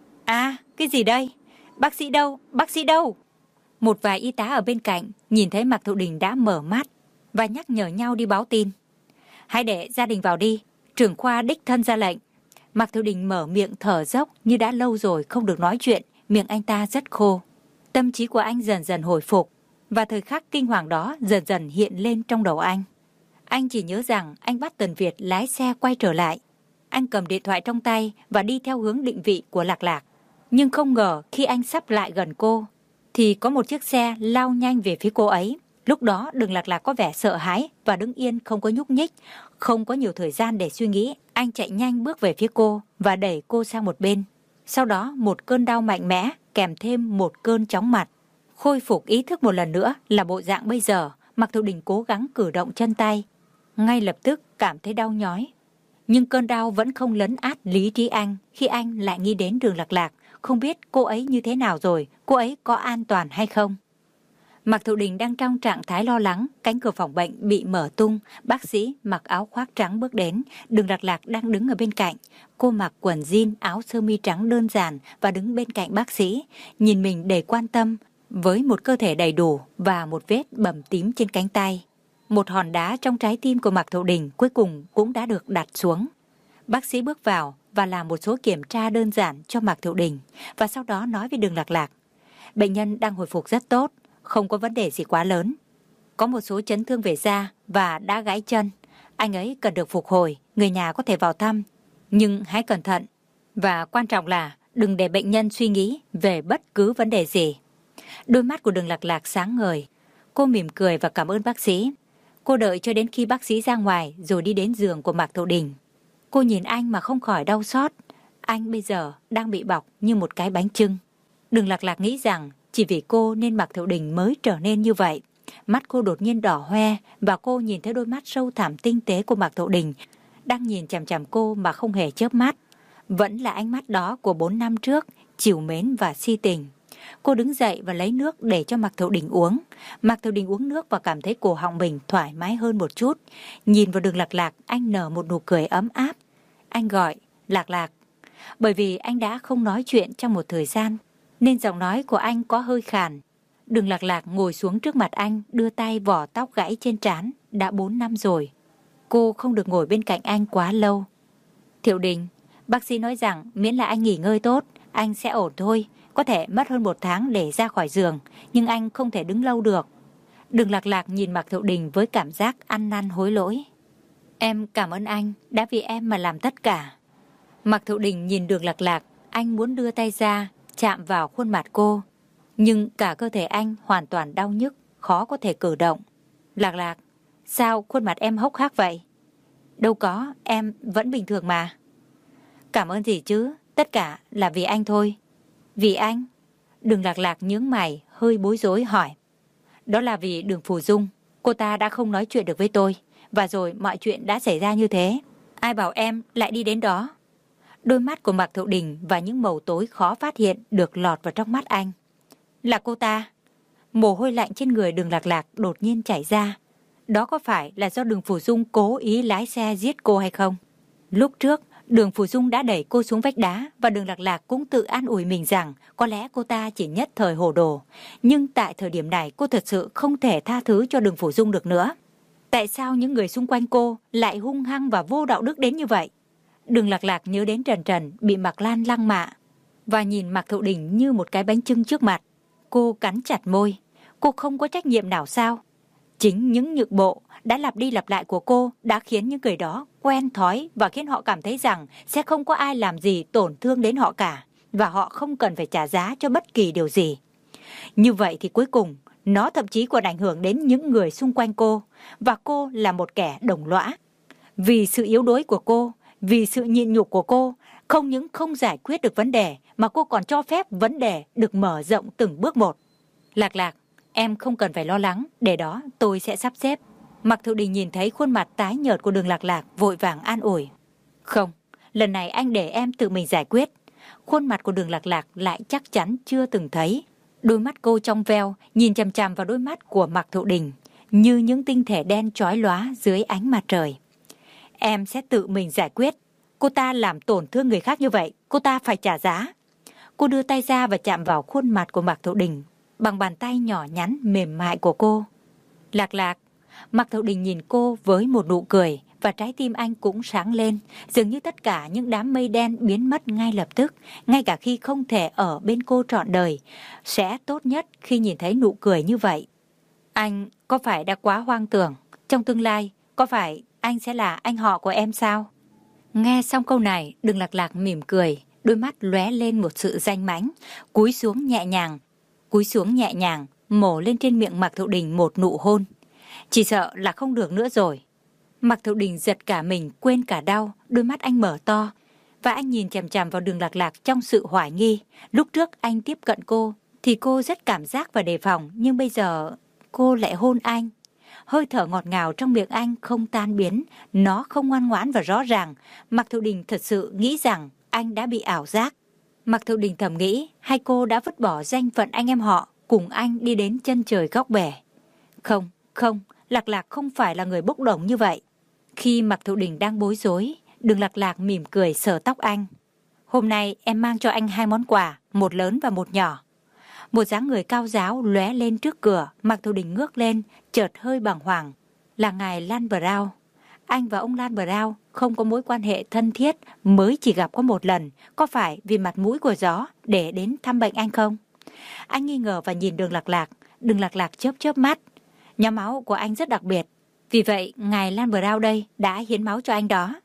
À, cái gì đây? Bác sĩ đâu? Bác sĩ đâu? Một vài y tá ở bên cạnh nhìn thấy Mạc Thiệu Đình đã mở mắt và nhắc nhở nhau đi báo tin. Hãy để gia đình vào đi, trưởng khoa đích thân ra lệnh. Mạc Thiệu Đình mở miệng thở dốc như đã lâu rồi không được nói chuyện, miệng anh ta rất khô. Tâm trí của anh dần dần hồi phục, và thời khắc kinh hoàng đó dần dần hiện lên trong đầu anh. Anh chỉ nhớ rằng anh bắt Tần Việt lái xe quay trở lại. Anh cầm điện thoại trong tay và đi theo hướng định vị của Lạc Lạc. Nhưng không ngờ khi anh sắp lại gần cô, thì có một chiếc xe lao nhanh về phía cô ấy. Lúc đó Đường Lạc Lạc có vẻ sợ hãi và đứng yên không có nhúc nhích. Không có nhiều thời gian để suy nghĩ, anh chạy nhanh bước về phía cô và đẩy cô sang một bên. Sau đó một cơn đau mạnh mẽ kèm thêm một cơn chóng mặt. Khôi phục ý thức một lần nữa là bộ dạng bây giờ. Mạc Thiệu Đình cố gắng cử động chân tay, ngay lập tức cảm thấy đau nhói. Nhưng cơn đau vẫn không lấn át lý trí anh khi anh lại nghĩ đến Đường Lạc Lạc. Không biết cô ấy như thế nào rồi, cô ấy có an toàn hay không? Mạc Thiệu Đình đang trong trạng thái lo lắng. Cánh cửa phòng bệnh bị mở tung. Bác sĩ mặc áo khoác trắng bước đến. Đường Lạc Lạc đang đứng ở bên cạnh. Cô mặc quần jean, áo sơ mi trắng đơn giản và đứng bên cạnh bác sĩ, nhìn mình đầy quan tâm, với một cơ thể đầy đủ và một vết bầm tím trên cánh tay. Một hòn đá trong trái tim của Mạc Thiệu Đình cuối cùng cũng đã được đặt xuống. Bác sĩ bước vào và làm một số kiểm tra đơn giản cho Mạc Thiệu Đình, và sau đó nói với Đường Lạc Lạc. Bệnh nhân đang hồi phục rất tốt, không có vấn đề gì quá lớn. Có một số chấn thương về da và đã gãy chân. Anh ấy cần được phục hồi, người nhà có thể vào thăm, Nhưng hãy cẩn thận. Và quan trọng là đừng để bệnh nhân suy nghĩ về bất cứ vấn đề gì. Đôi mắt của Đường Lạc Lạc sáng ngời. Cô mỉm cười và cảm ơn bác sĩ. Cô đợi cho đến khi bác sĩ ra ngoài rồi đi đến giường của Mạc Thiệu Đình. Cô nhìn anh mà không khỏi đau xót. Anh bây giờ đang bị bọc như một cái bánh chưng. Đường Lạc Lạc nghĩ rằng chỉ vì cô nên Mạc Thiệu Đình mới trở nên như vậy. Mắt cô đột nhiên đỏ hoe và cô nhìn thấy đôi mắt sâu thẳm tinh tế của Mạc Thiệu Đình đang nhìn chằm chằm cô mà không hề chớp mắt. Vẫn là ánh mắt đó của 4 năm trước, trìu mến và si tình. Cô đứng dậy và lấy nước để cho Mạc Thiệu Đình uống. Mạc Thiệu Đình uống nước và cảm thấy cổ họng mình thoải mái hơn một chút. Nhìn vào Đường Lạc Lạc, anh nở một nụ cười ấm áp. Anh gọi, Lạc Lạc. Bởi vì anh đã không nói chuyện trong một thời gian, nên giọng nói của anh có hơi khàn. Đường Lạc Lạc ngồi xuống trước mặt anh, đưa tay vò tóc gãy trên trán. Đã 4 năm rồi. Cô không được ngồi bên cạnh anh quá lâu. Thiệu Đình, bác sĩ nói rằng miễn là anh nghỉ ngơi tốt, anh sẽ ổn thôi. Có thể mất hơn 1 tháng để ra khỏi giường, nhưng anh không thể đứng lâu được. Đường Lạc Lạc nhìn Mạc Thiệu Đình với cảm giác ăn năn hối lỗi. Em cảm ơn anh đã vì em mà làm tất cả. Mạc Thiệu Đình nhìn Đường Lạc Lạc, anh muốn đưa tay ra, chạm vào khuôn mặt cô. Nhưng cả cơ thể anh hoàn toàn đau nhức, khó có thể cử động. Lạc Lạc, sao khuôn mặt em hốc hác vậy? Đâu có, em vẫn bình thường mà. Cảm ơn gì chứ, tất cả là vì anh thôi. Vì anh? Đường Lạc Lạc nhướng mày, hơi bối rối hỏi. Đó là vì Đường Phù Dung, cô ta đã không nói chuyện được với tôi. Và rồi mọi chuyện đã xảy ra như thế. Ai bảo em lại đi đến đó? Đôi mắt của Mạc Thiệu Đình và những màu tối khó phát hiện được lọt vào trong mắt anh. Là cô ta. Mồ hôi lạnh trên người Đường Lạc Lạc đột nhiên chảy ra. Đó có phải là do Đường Phù Dung cố ý lái xe giết cô hay không? Lúc trước, Đường Phù Dung đã đẩy cô xuống vách đá và Đường Lạc Lạc cũng tự an ủi mình rằng có lẽ cô ta chỉ nhất thời hồ đồ. Nhưng tại thời điểm này cô thật sự không thể tha thứ cho Đường Phù Dung được nữa. Tại sao những người xung quanh cô lại hung hăng và vô đạo đức đến như vậy? Đường Lạc Lạc nhớ đến Trần Trần bị Mạc Lan lăng mạ và nhìn Mạc Thiệu Đình như một cái bánh chưng trước mặt. Cô cắn chặt môi. Cô không có trách nhiệm nào sao? Chính những nhượng bộ đã lặp đi lặp lại của cô đã khiến những người đó quen thói và khiến họ cảm thấy rằng sẽ không có ai làm gì tổn thương đến họ cả và họ không cần phải trả giá cho bất kỳ điều gì. Như vậy thì cuối cùng nó thậm chí còn ảnh hưởng đến những người xung quanh cô và cô là một kẻ đồng lõa. Vì sự yếu đuối của cô, vì sự nhịn nhục của cô, không những không giải quyết được vấn đề mà cô còn cho phép vấn đề được mở rộng từng bước một. Lạc Lạc, em không cần phải lo lắng, để đó tôi sẽ sắp xếp. Mạc Thiệu Đình nhìn thấy khuôn mặt tái nhợt của Đường Lạc Lạc vội vàng an ủi. Không, lần này anh để em tự mình giải quyết. Khuôn mặt của Đường Lạc Lạc lại chắc chắn chưa từng thấy. Đôi mắt cô trong veo nhìn chằm chằm vào đôi mắt của Mạc Thiệu Đình như những tinh thể đen chói lóa dưới ánh mặt trời. Em sẽ tự mình giải quyết. Cô ta làm tổn thương người khác như vậy, cô ta phải trả giá. Cô đưa tay ra và chạm vào khuôn mặt của Mạc Thiệu Đình bằng bàn tay nhỏ nhắn mềm mại của cô. Lạc Lạc. Mạc Thiệu Đình nhìn cô với một nụ cười và trái tim anh cũng sáng lên, dường như tất cả những đám mây đen biến mất ngay lập tức, ngay cả khi không thể ở bên cô trọn đời, sẽ tốt nhất khi nhìn thấy nụ cười như vậy. Anh có phải đã quá hoang tưởng? Trong tương lai, có phải anh sẽ là anh họ của em sao? Nghe xong câu này, Đường Lạc Lạc mỉm cười, đôi mắt lóe lên một sự danh mãnh, cúi xuống nhẹ nhàng, mổ lên trên miệng Mạc Thiệu Đình một nụ hôn. Chỉ sợ là không được nữa rồi. Mạc Thiệu Đình giật cả mình, quên cả đau, đôi mắt anh mở to và anh nhìn chằm chằm vào Đường Lạc Lạc trong sự hoài nghi. Lúc trước anh tiếp cận cô thì cô rất cảm giác và đề phòng, nhưng bây giờ cô lại hôn anh. Hơi thở ngọt ngào trong miệng anh không tan biến, nó không ngoan ngoãn và rõ ràng. Mạc Thiệu Đình thật sự nghĩ rằng anh đã bị ảo giác. Mạc Thiệu Đình thầm nghĩ hai cô đã vứt bỏ danh phận anh em họ, cùng anh đi đến chân trời góc bể. Không, Lạc Lạc không phải là người bốc đồng như vậy. Khi Mạc Thiệu Đình đang bối rối, Đường Lạc Lạc mỉm cười sờ tóc anh. Hôm nay em mang cho anh 2 món quà, một lớn và một nhỏ. Một dáng người cao giáo lóe lên trước cửa, Mạc Thiệu Đình ngước lên, chợt hơi bàng hoàng. Là ngài Lan Brown. Anh và ông Lan Brown không có mối quan hệ thân thiết, mới chỉ gặp có một lần, có phải vì mặt mũi của gió để đến thăm bệnh anh không? Anh nghi ngờ và nhìn Đường Lạc Lạc. Đường Lạc Lạc chớp chớp mắt. Nhóm máu của anh rất đặc biệt, vì vậy ngài Lan Brown đây đã hiến máu cho anh đó.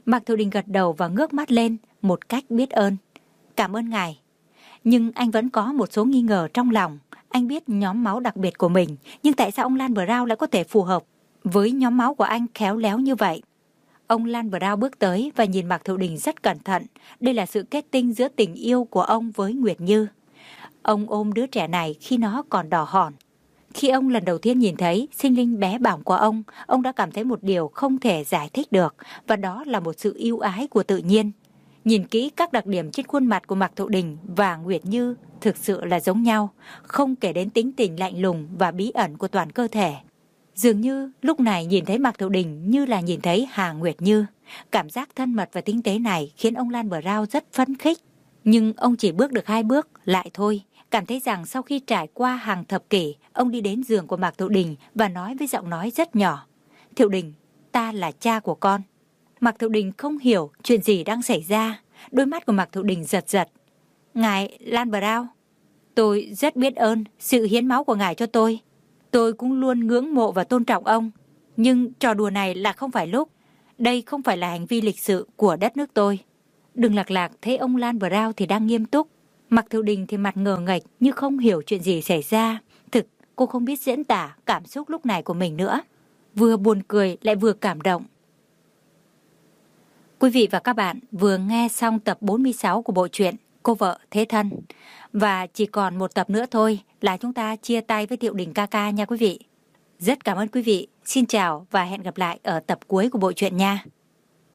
Mạc Thiệu Đình gật đầu và ngước mắt lên một cách biết ơn. Cảm ơn ngài. Nhưng anh vẫn có một số nghi ngờ trong lòng. Anh biết nhóm máu đặc biệt của mình, nhưng tại sao ông Lan Brown lại có thể phù hợp với nhóm máu của anh khéo léo như vậy? Ông Lan Brown bước tới và nhìn Mạc Thiệu Đình rất cẩn thận. Đây là sự kết tinh giữa tình yêu của ông với Nguyệt Như. Ông ôm đứa trẻ này khi nó còn đỏ hòn. Khi ông lần đầu tiên nhìn thấy sinh linh bé bỏng của ông đã cảm thấy một điều không thể giải thích được, và đó là một sự ưu ái của tự nhiên. Nhìn kỹ các đặc điểm trên khuôn mặt của Mạc Thiệu Đình và Nguyệt Như thực sự là giống nhau, không kể đến tính tình lạnh lùng và bí ẩn của toàn cơ thể. Dường như lúc này nhìn thấy Mạc Thiệu Đình như là nhìn thấy Hà Nguyệt Như. Cảm giác thân mật và tinh tế này khiến ông Lan Brown rất phấn khích. Nhưng ông chỉ bước được 2 bước lại thôi. Cảm thấy rằng sau khi trải qua hàng thập kỷ, ông đi đến giường của Mạc Thiệu Đình và nói với giọng nói rất nhỏ: Thiệu Đình, ta là cha của con. Mạc Thiệu Đình không hiểu chuyện gì đang xảy ra. Đôi mắt của Mạc Thiệu Đình giật giật. Ngài Lan Brown, tôi rất biết ơn sự hiến máu của ngài cho tôi. Tôi cũng luôn ngưỡng mộ và tôn trọng ông. Nhưng trò đùa này là không phải lúc. Đây không phải là hành vi lịch sự của đất nước tôi. Đừng Lạc thấy ông Lan Brown thì đang nghiêm túc. Mạc Thiệu Đình thì mặt ngờ nghệch như không hiểu chuyện gì xảy ra. Thực, cô không biết diễn tả cảm xúc lúc này của mình nữa. Vừa buồn cười lại vừa cảm động. Quý vị và các bạn vừa nghe xong tập 46 của bộ truyện Cô vợ thế thân. Và chỉ còn một tập nữa thôi là chúng ta chia tay với Thiệu Đình ca ca nha quý vị. Rất cảm ơn quý vị. Xin chào và hẹn gặp lại ở tập cuối của bộ truyện nha.